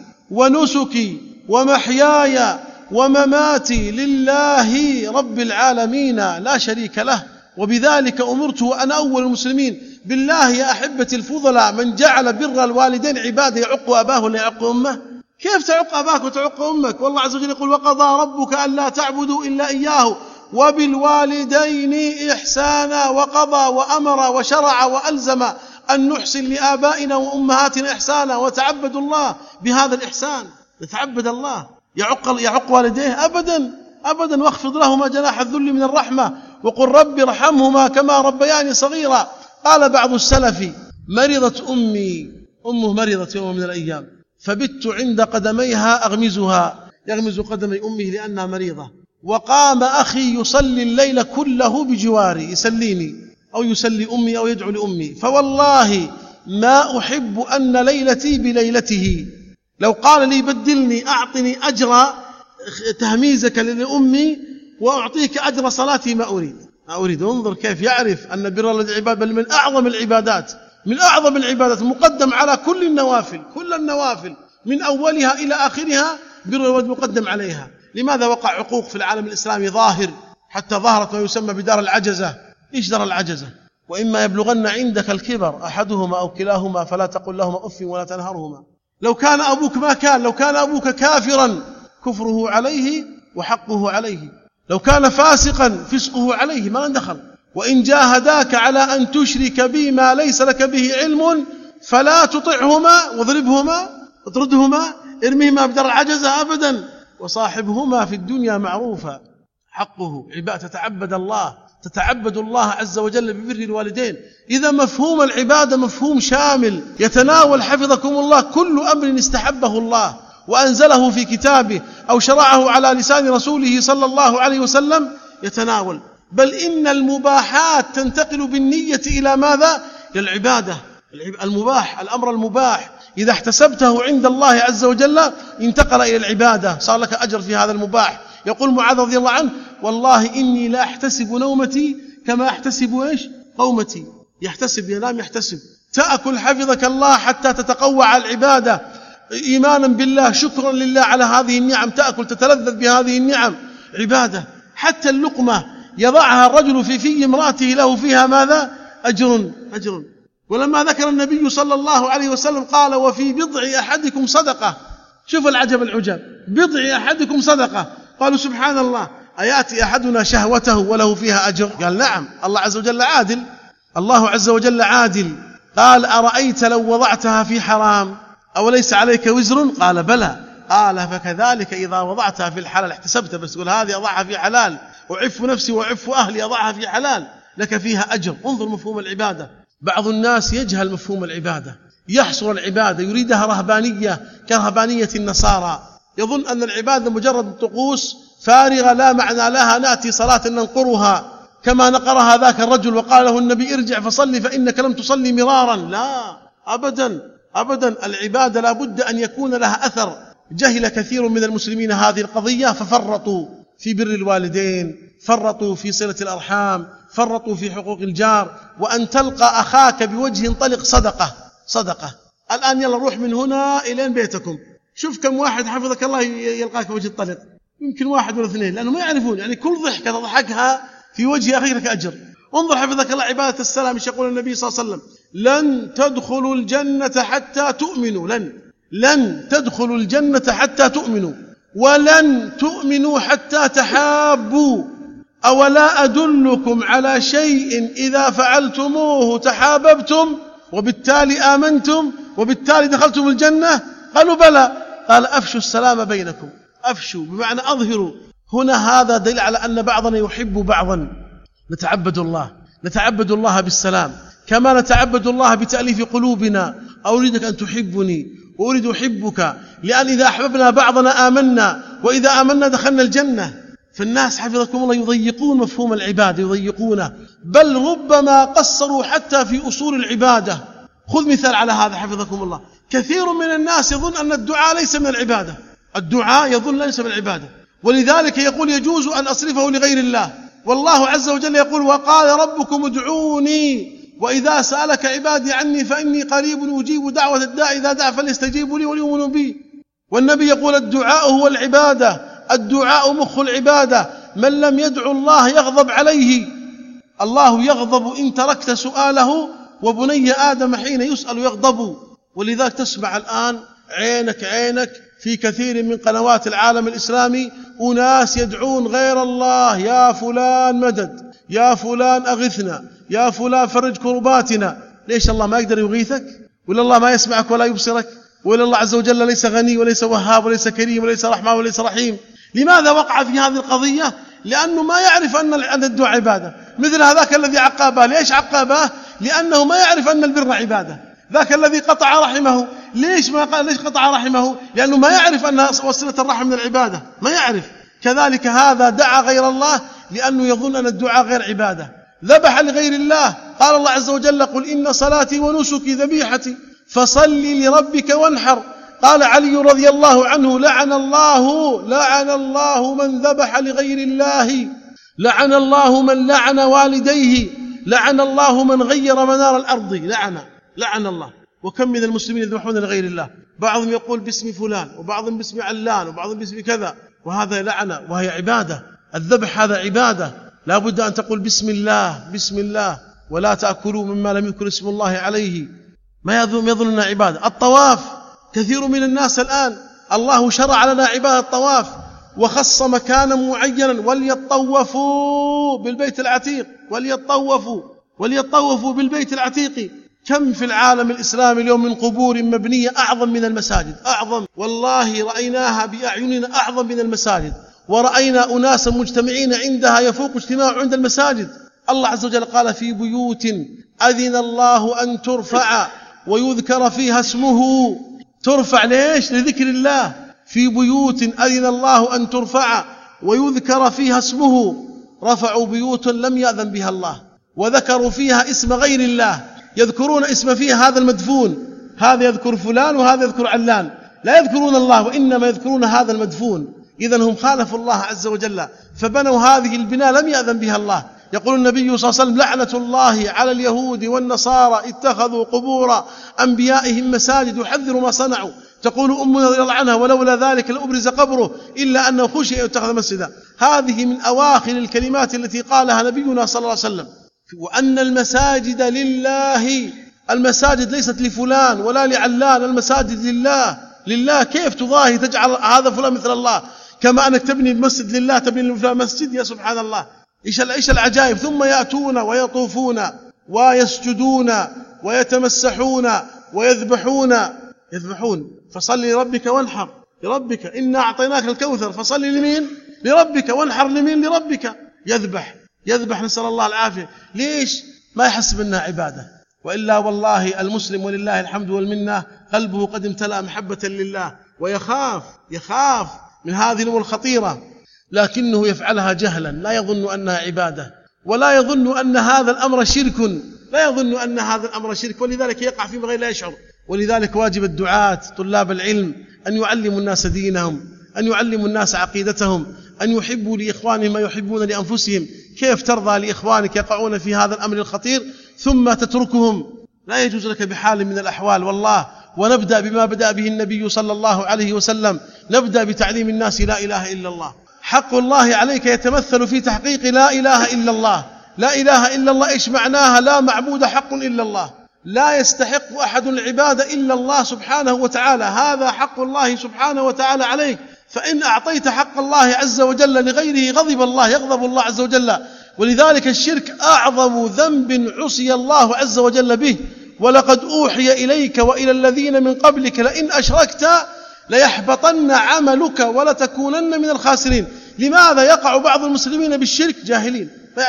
ونسكي ومحياي ومماتي لله رب العالمين لا شريك له وبذلك أمرت وأنا أول المسلمين. بالله يا أحبتي الفضلاء من جعل بر الوالدين عبادة يعق أباه ولا يعق أمه؟ كيف تعق أباك وتعق أمك؟ والله عز وجل يقول وقضى ربك ألا تعبدوا إلا إياه وبالوالدين إحسانا وقضى وأمر وشرع وألزم أن نحسن لآبائنا وأمهاتنا إحسانا وتعبد الله بهذا الإحسان. نتعبد الله. يعق والديه؟ أبدا. واخفض لهما جناح الذل من الرحمة وقل رب ارحمهما كما ربياني صغيرا. قال بعض السلف مرضت أمي، أمه مرضت يوم من الأيام فبت عند قدميها أغمزها، يغمز قدمي أمه لأنها مريضة، وقام أخي يصلي الليل كله بجواري يسليني أو يسلي أمي أو يدعو لأمي، فوالله ما أحب أن ليلتي بليلته. لو قال لي بدلني أعطني أجر تهميزك لأمي وأعطيك أجر صلاتي ما أريد. انظر كيف يعرف أن بر العباد بل من أعظم العبادات مقدم على كل النوافل من أولها إلى آخرها بر الوالد مقدم عليها. لماذا وقع عقوق في العالم الإسلامي ظاهر حتى ظهرت ما يسمى بدار العجزة؟ إيش دار العجزة؟ وإما يبلغن عندك الكبر أحدهما أو كلاهما فلا تقل لهما أف ولا تنهرهما. لو كان أبوك ما كان، لو كان أبوك كافرا كفره عليه وحقه عليه، لو كان فاسقا فسقه عليه، ما دخل. وإن جاهداك على أن تشرك بي ما ليس لك به علم فلا تطعهما واضربهما اطردهما ارميهما بدار العجزة أبدا وصاحبهما في الدنيا معروفا. حقه عبادة تتعبد الله عز وجل ببر الوالدين. إذا مفهوم العبادة مفهوم شامل يتناول حفظكم الله كل أمر استحبه الله وأنزله في كتابه أو شرعه على لسان رسوله صلى الله عليه وسلم، يتناول. بل إن المباحات تنتقل بالنية إلى ماذا؟ إلى العبادة. الأمر المباح إذا احتسبته عند الله عز وجل انتقل إلى العبادة، صار لك أجر في هذا المباح. يقول معاذ رضي الله عنه والله إني لا أحتسب نومتي كما أحتسب قومتي. يحتسب، ينام يحتسب. تأكل حفظك الله حتى تتقوى على العبادة إيمانا بالله، شكرا لله على هذه النعم، تأكل تتلذذ بهذه النعم، عبادة. حتى اللقمة يضعها الرجل في امرأته له فيها ماذا؟ أجر. ولما ذكر النبي صلى الله عليه وسلم قال وفي بضع أحدكم صدقة. شوف العجب العجب، بضع أحدكم صدقة. قالوا سبحان الله أياتي أحدنا شهوته وله فيها أجر؟ قال نعم، الله عز وجل عادل. قال أرأيت لو وضعتها في حرام أوليس عليك وزر؟ قال بلى. قال فكذلك إذا وضعتها في الحلال احتسبت، بس تقول هذه أضعها في حلال، أعف نفسي وأعف أهلي، أضعها في حلال لك فيها أجر. انظر مفهوم العبادة. بعض الناس يجهل مفهوم العبادة، يحصر العبادة يريدها رهبانية كرهبانية النصارى، يظن أن العبادة مجرد طقوس فارغة لا معنى لها، نأتي صلاة ننقرها كما نقرها ذاك الرجل وقال له النبي ارجع فصلي فإنك لم تصلي مرارا. لا، أبدا، العبادة لا بد أن يكون لها أثر. جهل كثير من المسلمين هذه القضية ففرطوا في بر الوالدين، فرطوا في صلة الأرحام، فرطوا في حقوق الجار. وأن تلقى أخاك بوجه طلق صدقة. الآن يلا روح من هنا إلى بيتكم، شوف كم واحد حفظك الله يلقاك بوجه الطلق، يمكن واحد ولا اثنين، لأنه ما يعرفون. يعني كل ضحكة تضحكها في وجه أخيك لك أجر. انظر حفظك الله عبادة السلام، ايش يقول النبي صلى الله عليه وسلم؟ لن تدخلوا الجنة حتى تؤمنوا، لن تدخلوا الجنة حتى تؤمنوا، ولن تؤمنوا حتى تحابوا. أولا أدلكم على شيء إذا فعلتموه تحاببتم وبالتالي آمنتم وبالتالي دخلتم الجنة؟ قالوا بلى. قال أفشوا السلام بينكم. أفشوا بمعنى أظهروا. هنا هذا دليل على أن بعضنا يحب بعضا. نتعبد الله بالسلام كما نتعبد الله بتأليف قلوبنا. أريدك أن تحبني وأريد أحبك، لأن إذا أحببنا بعضنا آمنا، وإذا آمنا دخلنا الجنة. فالناس حفظكم الله يضيقون مفهوم العبادة، يضيقونه، بل ربما قصروا حتى في أصول العبادة. خذ مثال على هذا حفظكم الله. كثير من الناس يظن أن الدعاء ليس من العبادة، الدعاء يظن ليس من العبادة، ولذلك يقول يجوز أن أصرفه لغير الله. والله عز وجل يقول وقال ربكم ادعوني وإذا سألك عبادي عني فإني قريب أجيب دعوة الداعي إذا دعا فليستجيبوا لي وليؤمنوا بي. والنبي يقول الدعاء هو العبادة، الدعاء مخ العبادة، من لم يدعو الله يغضب عليه، الله يغضب إن تركت سؤاله، وبني آدم حين يسأل يغضب. ولذلك تسمع الآن عينك في كثير من قنوات العالم الإسلامي أناس يدعون غير الله، يا فلان مدد، يا فلان أغثنا، يا فلان فرج كرباتنا. ليش الله ما يقدر يغيثك؟ ولا الله ما يسمعك ولا يبصرك؟ ولا الله عز وجل ليس غني وليس وهاب وليس كريم وليس رحمن وليس رحيم؟ لماذا وقع في هذه القضية؟ لأنه ما يعرف أن الدعاء عبادة. مثل هذاك الذي عقابه، ليش عقابه؟ لأنه ما يعرف أن البر عبادة. ذاك الذي قطع رحمه، ليش قطع رحمه؟ لأنه ما يعرف أن وصلة الرحم من العبادة، ما يعرف. كذلك هذا دعا غير الله لأنه يظن أن الدعاء غير عبادة، ذبح لغير الله. قال الله عز وجل قل إن صلاتي ونسكي ذبيحتي فصلي لربك وانحر. قال علي رضي الله عنه لعن الله من ذبح لغير الله، لعن الله من لعن والديه، لعن الله من غير منار الأرض، لعن الله. وكم من المسلمين يذبحون لغير الله، بعضهم يقول باسم فلان، وبعضهم باسم علان، وبعضهم باسم كذا، وهذا لعنة وهي عبادة. الذبح هذا عبادة، لا بد أن تقول بسم الله ولا تأكلوا مما لم يذكر اسم الله عليه. ما يظننا عبادة. الطواف، كثير من الناس الآن الله شرع لنا عبادة الطواف وخص مكانا معينا، وليطوفوا بالبيت العتيق، وليطوفوا بالبيت العتيق. كم في العالم الإسلامي اليوم من قبور مبنية أعظم من المساجد، أعظم والله رأيناها بأعيننا، أعظم من المساجد، ورأينا أناسا مجتمعين عندها يفوق اجتماع عند المساجد. الله عز وجل قال في بيوت أذن الله أن ترفع ويذكر فيها اسمه. ترفع ليش؟ لذكر الله. في بيوت أذن الله أن ترفع ويذكر فيها اسمه. رفعوا بيوت لم يأذن بها الله وذكروا فيها اسم غير الله، يذكرون اسم فيها هذا المدفون، هذا يذكر فلان وهذا يذكر علان، لا يذكرون الله وإنما يذكرون هذا المدفون. إذن هم خالفوا الله عز وجل فبنوا هذه البناء لم يأذن بها الله. يقول النبي صلى الله عليه وسلم لعنة الله على اليهود والنصارى اتخذوا قبور أنبيائهم مساجد يحذر ما صنعوا. تقول أمنا رضي الله عنها ولولا ذلك لأبرز قبره إلا أنه خشي أن يتخذ مسجدا. هذه من أواخر الكلمات التي قالها نبينا صلى الله عليه وسلم، وأن المساجد لله. المساجد ليست لفلان ولا لعلان، المساجد لله. كيف تضاهي تجعل هذا فلان مثل الله؟ كما أنك تبني المسجد لله تبني لفلان مسجد، يا سبحان الله، إيش العجائب. ثم يأتون ويطوفون ويسجدون ويتمسحون ويذبحون. فصل لربك وانحر، لربك إنا أعطيناك الكوثر، فصل لمين؟ لربك، وانحر لمين؟ لربك. يذبح، نسأل الله العافية. ليش؟ ما يحسب أنها عبادة. وإلا والله المسلم ولله الحمد والمنة قلبه قد امتلأ محبة لله، ويخاف من هذه الأمور الخطيرة، لكنه يفعلها جهلا، لا يظن أنها عبادة، ولا يظن أن هذا الأمر شرك، ولذلك يقع فيما غير لا يشعر. ولذلك واجب الدعاة طلاب العلم أن يعلموا الناس دينهم، أن يعلموا الناس عقيدتهم، أن يحبوا لإخوانهم ما يحبون لأنفسهم. كيف ترضى لإخوانك يقعون في هذا الأمر الخطير ثم تتركهم؟ لا يجوز لك بحال من الأحوال والله. ونبدأ بما بدأ به النبي صلى الله عليه وسلم، نبدأ بتعليم الناس لا إله إلا الله. حق الله عليك يتمثل في تحقيق لا إله إلا الله. لا إله إلا الله إيش معناها؟ لا معبود حق إلا الله، لا يستحق أحد العبادة إلا الله سبحانه وتعالى، هذا حق الله سبحانه وتعالى عليك. فإن أعطيت حق الله عز وجل لغيره يغضب الله عز وجل. ولذلك الشرك أعظم ذنب عصي الله عز وجل به. ولقد أوحي إليك وإلى الذين من قبلك لئن أشركت ليحبطن عملك ولتكونن من الخاسرين. لماذا يقع بعض المسلمين بالشرك؟ جاهلين،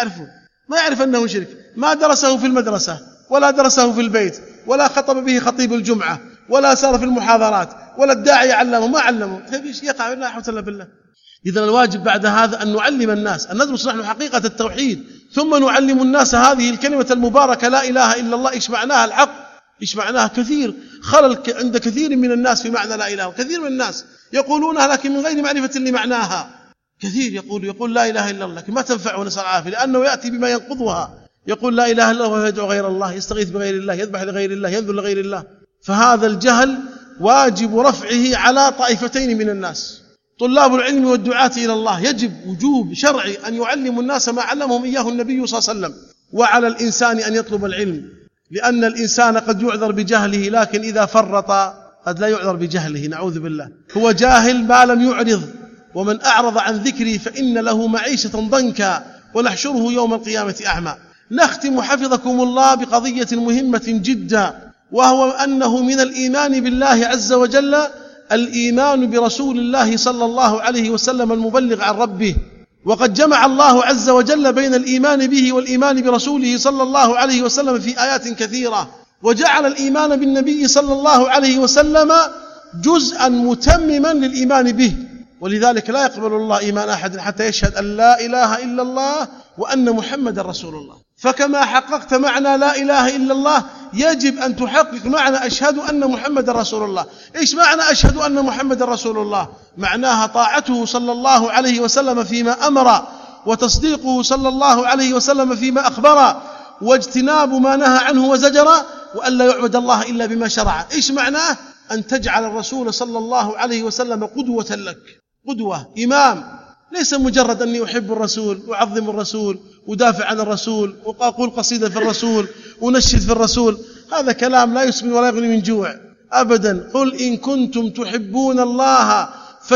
ما يعرف أنه شرك، ما درسه في المدرسة ولا درسه في البيت ولا خطب به خطيب الجمعة ولا سار في المحاضرات ولا الداعي علمه، ما علمه، يقع لا حول ولا بالله. إذن الواجب بعد هذا أن نعلم الناس، أن ندرس نحن حقيقة التوحيد، ثم نعلم الناس هذه الكلمة المباركة لا إله إلا الله، إيش معناها الحق، إيش معناها. كثير خلل عند كثير من الناس في معنى لا إله، وكثير من الناس يقولونها لكن من غير معرفة لمعناها. كثير يقول لا إله إلا الله لكن ما تنفع ونسأل العافية، لأنه يأتي بما ينقضها. يقول لا إله إلا الله ويدعو غير الله، يستغيث بغير الله، يذبح لغير الله، ينذر لغير الله. فهذا الجهل واجب رفعه على طائفتين من الناس، طلاب العلم والدعاة إلى الله. يجب وجوب شرعي أن يعلموا الناس ما علمهم إياه النبي صلى الله عليه وسلم. وعلى الإنسان أن يطلب العلم، لأن الإنسان قد يعذر بجهله، لكن إذا فرط قد لا يعذر بجهله، نعوذ بالله. هو جاهل ما لم يعرض، ومن أعرض عن ذكري فإن له معيشة ضنكا ونحشره يوم القيامة أعمى. نختم حفظكم الله بقضية مهمة جدا، وهو أنه من الإيمان بالله عز وجل الإيمان برسول الله صلى الله عليه وسلم المبلغ عن ربه. وقد جمع الله عز وجل بين الإيمان به والإيمان برسوله صلى الله عليه وسلم في آيات كثيرة، وجعل الإيمان بالنبي صلى الله عليه وسلم جزءا متمما للإيمان به. ولذلك لا يقبل الله إيمان أحد حتى يشهد أن لا إله إلا الله وأن محمد رسول الله. فكما حققت معنى لا إله إلا الله يجب أن تحقق معنى أشهد أن محمد رسول الله. إيش معنى أشهد أن محمد رسول الله؟ معناها طاعته صلى الله عليه وسلم فيما أمر، وتصديقه صلى الله عليه وسلم فيما أخبر، واجتناب ما نهى عنه وزجر، وأن لا يعبد الله إلا بما شرع. إيش معناه؟ أن تجعل الرسول صلى الله عليه وسلم قدوة لك، قدوة، إمام، ليس مجرد أني أحب الرسول وأعظم الرسول ودافع عن الرسول وأقول قصيدة في الرسول ونشد في الرسول. هذا كلام لا يسمن ولا يغني من جوع أبدا. قل إن كنتم تحبون الله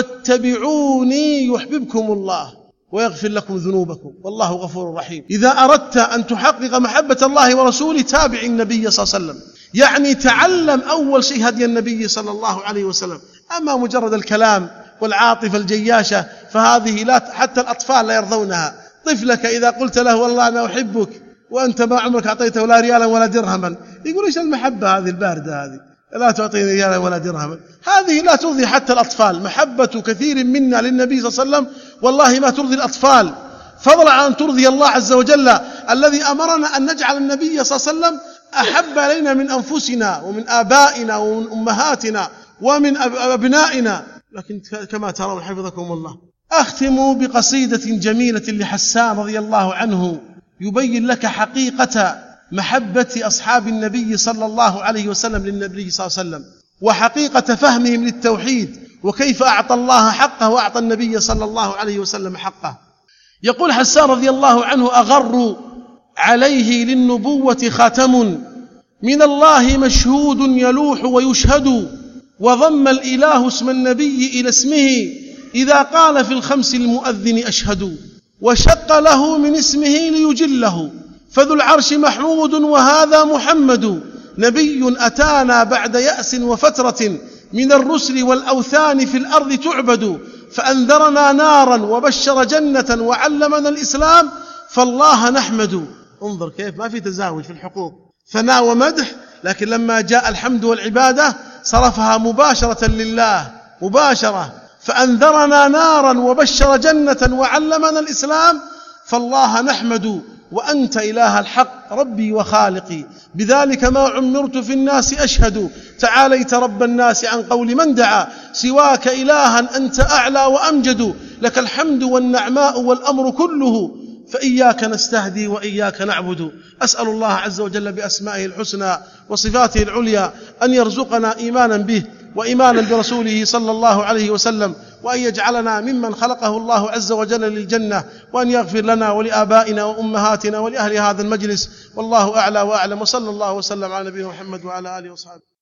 فاتبعوني يحببكم الله ويغفر لكم ذنوبكم والله غفور رحيم. إذا أردت أن تحقق محبة الله ورسوله تابع النبي صلى الله عليه وسلم، يعني تعلم أول شيء هدي النبي صلى الله عليه وسلم. أما مجرد الكلام والعاطفة الجياشة فهذه لا، حتى الأطفال لا يرضونها. طفلك إذا قلت له والله أنا أحبك وأنت ما عمرك أعطيته لا ريالا ولا درهما، يقول إيش المحبة هذه الباردة هذه، لا تعطيني ريالا ولا درهما. هذه لا ترضي حتى الأطفال. محبة كثير منا للنبي صلى الله عليه وسلم والله ما ترضي الأطفال، فضلا عن أن ترضي الله عز وجل الذي أمرنا أن نجعل النبي صلى الله عليه وسلم أحب إلينا من أنفسنا ومن آبائنا ومن أمهاتنا ومن أبنائنا. لكن كما ترون حفظكم الله، أختم بقصيدة جميلة لحسان رضي الله عنه يبين لك حقيقة محبة أصحاب النبي صلى الله عليه وسلم للنبي صلى الله عليه وسلم، وحقيقة فهمهم للتوحيد، وكيف أعطى الله حقه وأعطى النبي صلى الله عليه وسلم حقه. يقول حسان رضي الله عنه: أغر عليه للنبوة خاتم من الله مشهود يلوح ويشهد، وضم الإله اسم النبي إلى اسمه إذا قال في الخمس المؤذن أشهد، وشق له من اسمه ليجله، فذو العرش محمود وهذا محمد، نبي أتانا بعد يأس وفترة من الرسل والأوثان في الأرض تعبد، فأنذرنا نارا وبشر جنة وعلمنا الإسلام فالله نحمد. انظر كيف ما في تزاوج في الحقوق، ثناء ومدح، لكن لما جاء الحمد والعبادة صرفها مباشرة لله، مباشرة، فأنذرنا نارا وبشر جنة وعلمنا الإسلام. فالله نحمد وأنت إله الحق ربي وخالقي، بذلك ما عمرت في الناس أشهد، تعاليت رب الناس عن قول من دعا، سواك إلها أنت أعلى وأمجد، لك الحمد والنعماء والأمر كله، فإياك نستهدي وإياك نعبد. أسأل الله عز وجل بأسمائه الحسنى وصفاته العليا أن يرزقنا إيمانا به وإيمانا برسوله صلى الله عليه وسلم، وأن يجعلنا ممن خلقه الله عز وجل للجنة، وأن يغفر لنا ولآبائنا وأمهاتنا ولأهل هذا المجلس، والله أعلى وأعلم، وصلى الله وسلم على نبينا محمد وعلى آله وصحبه.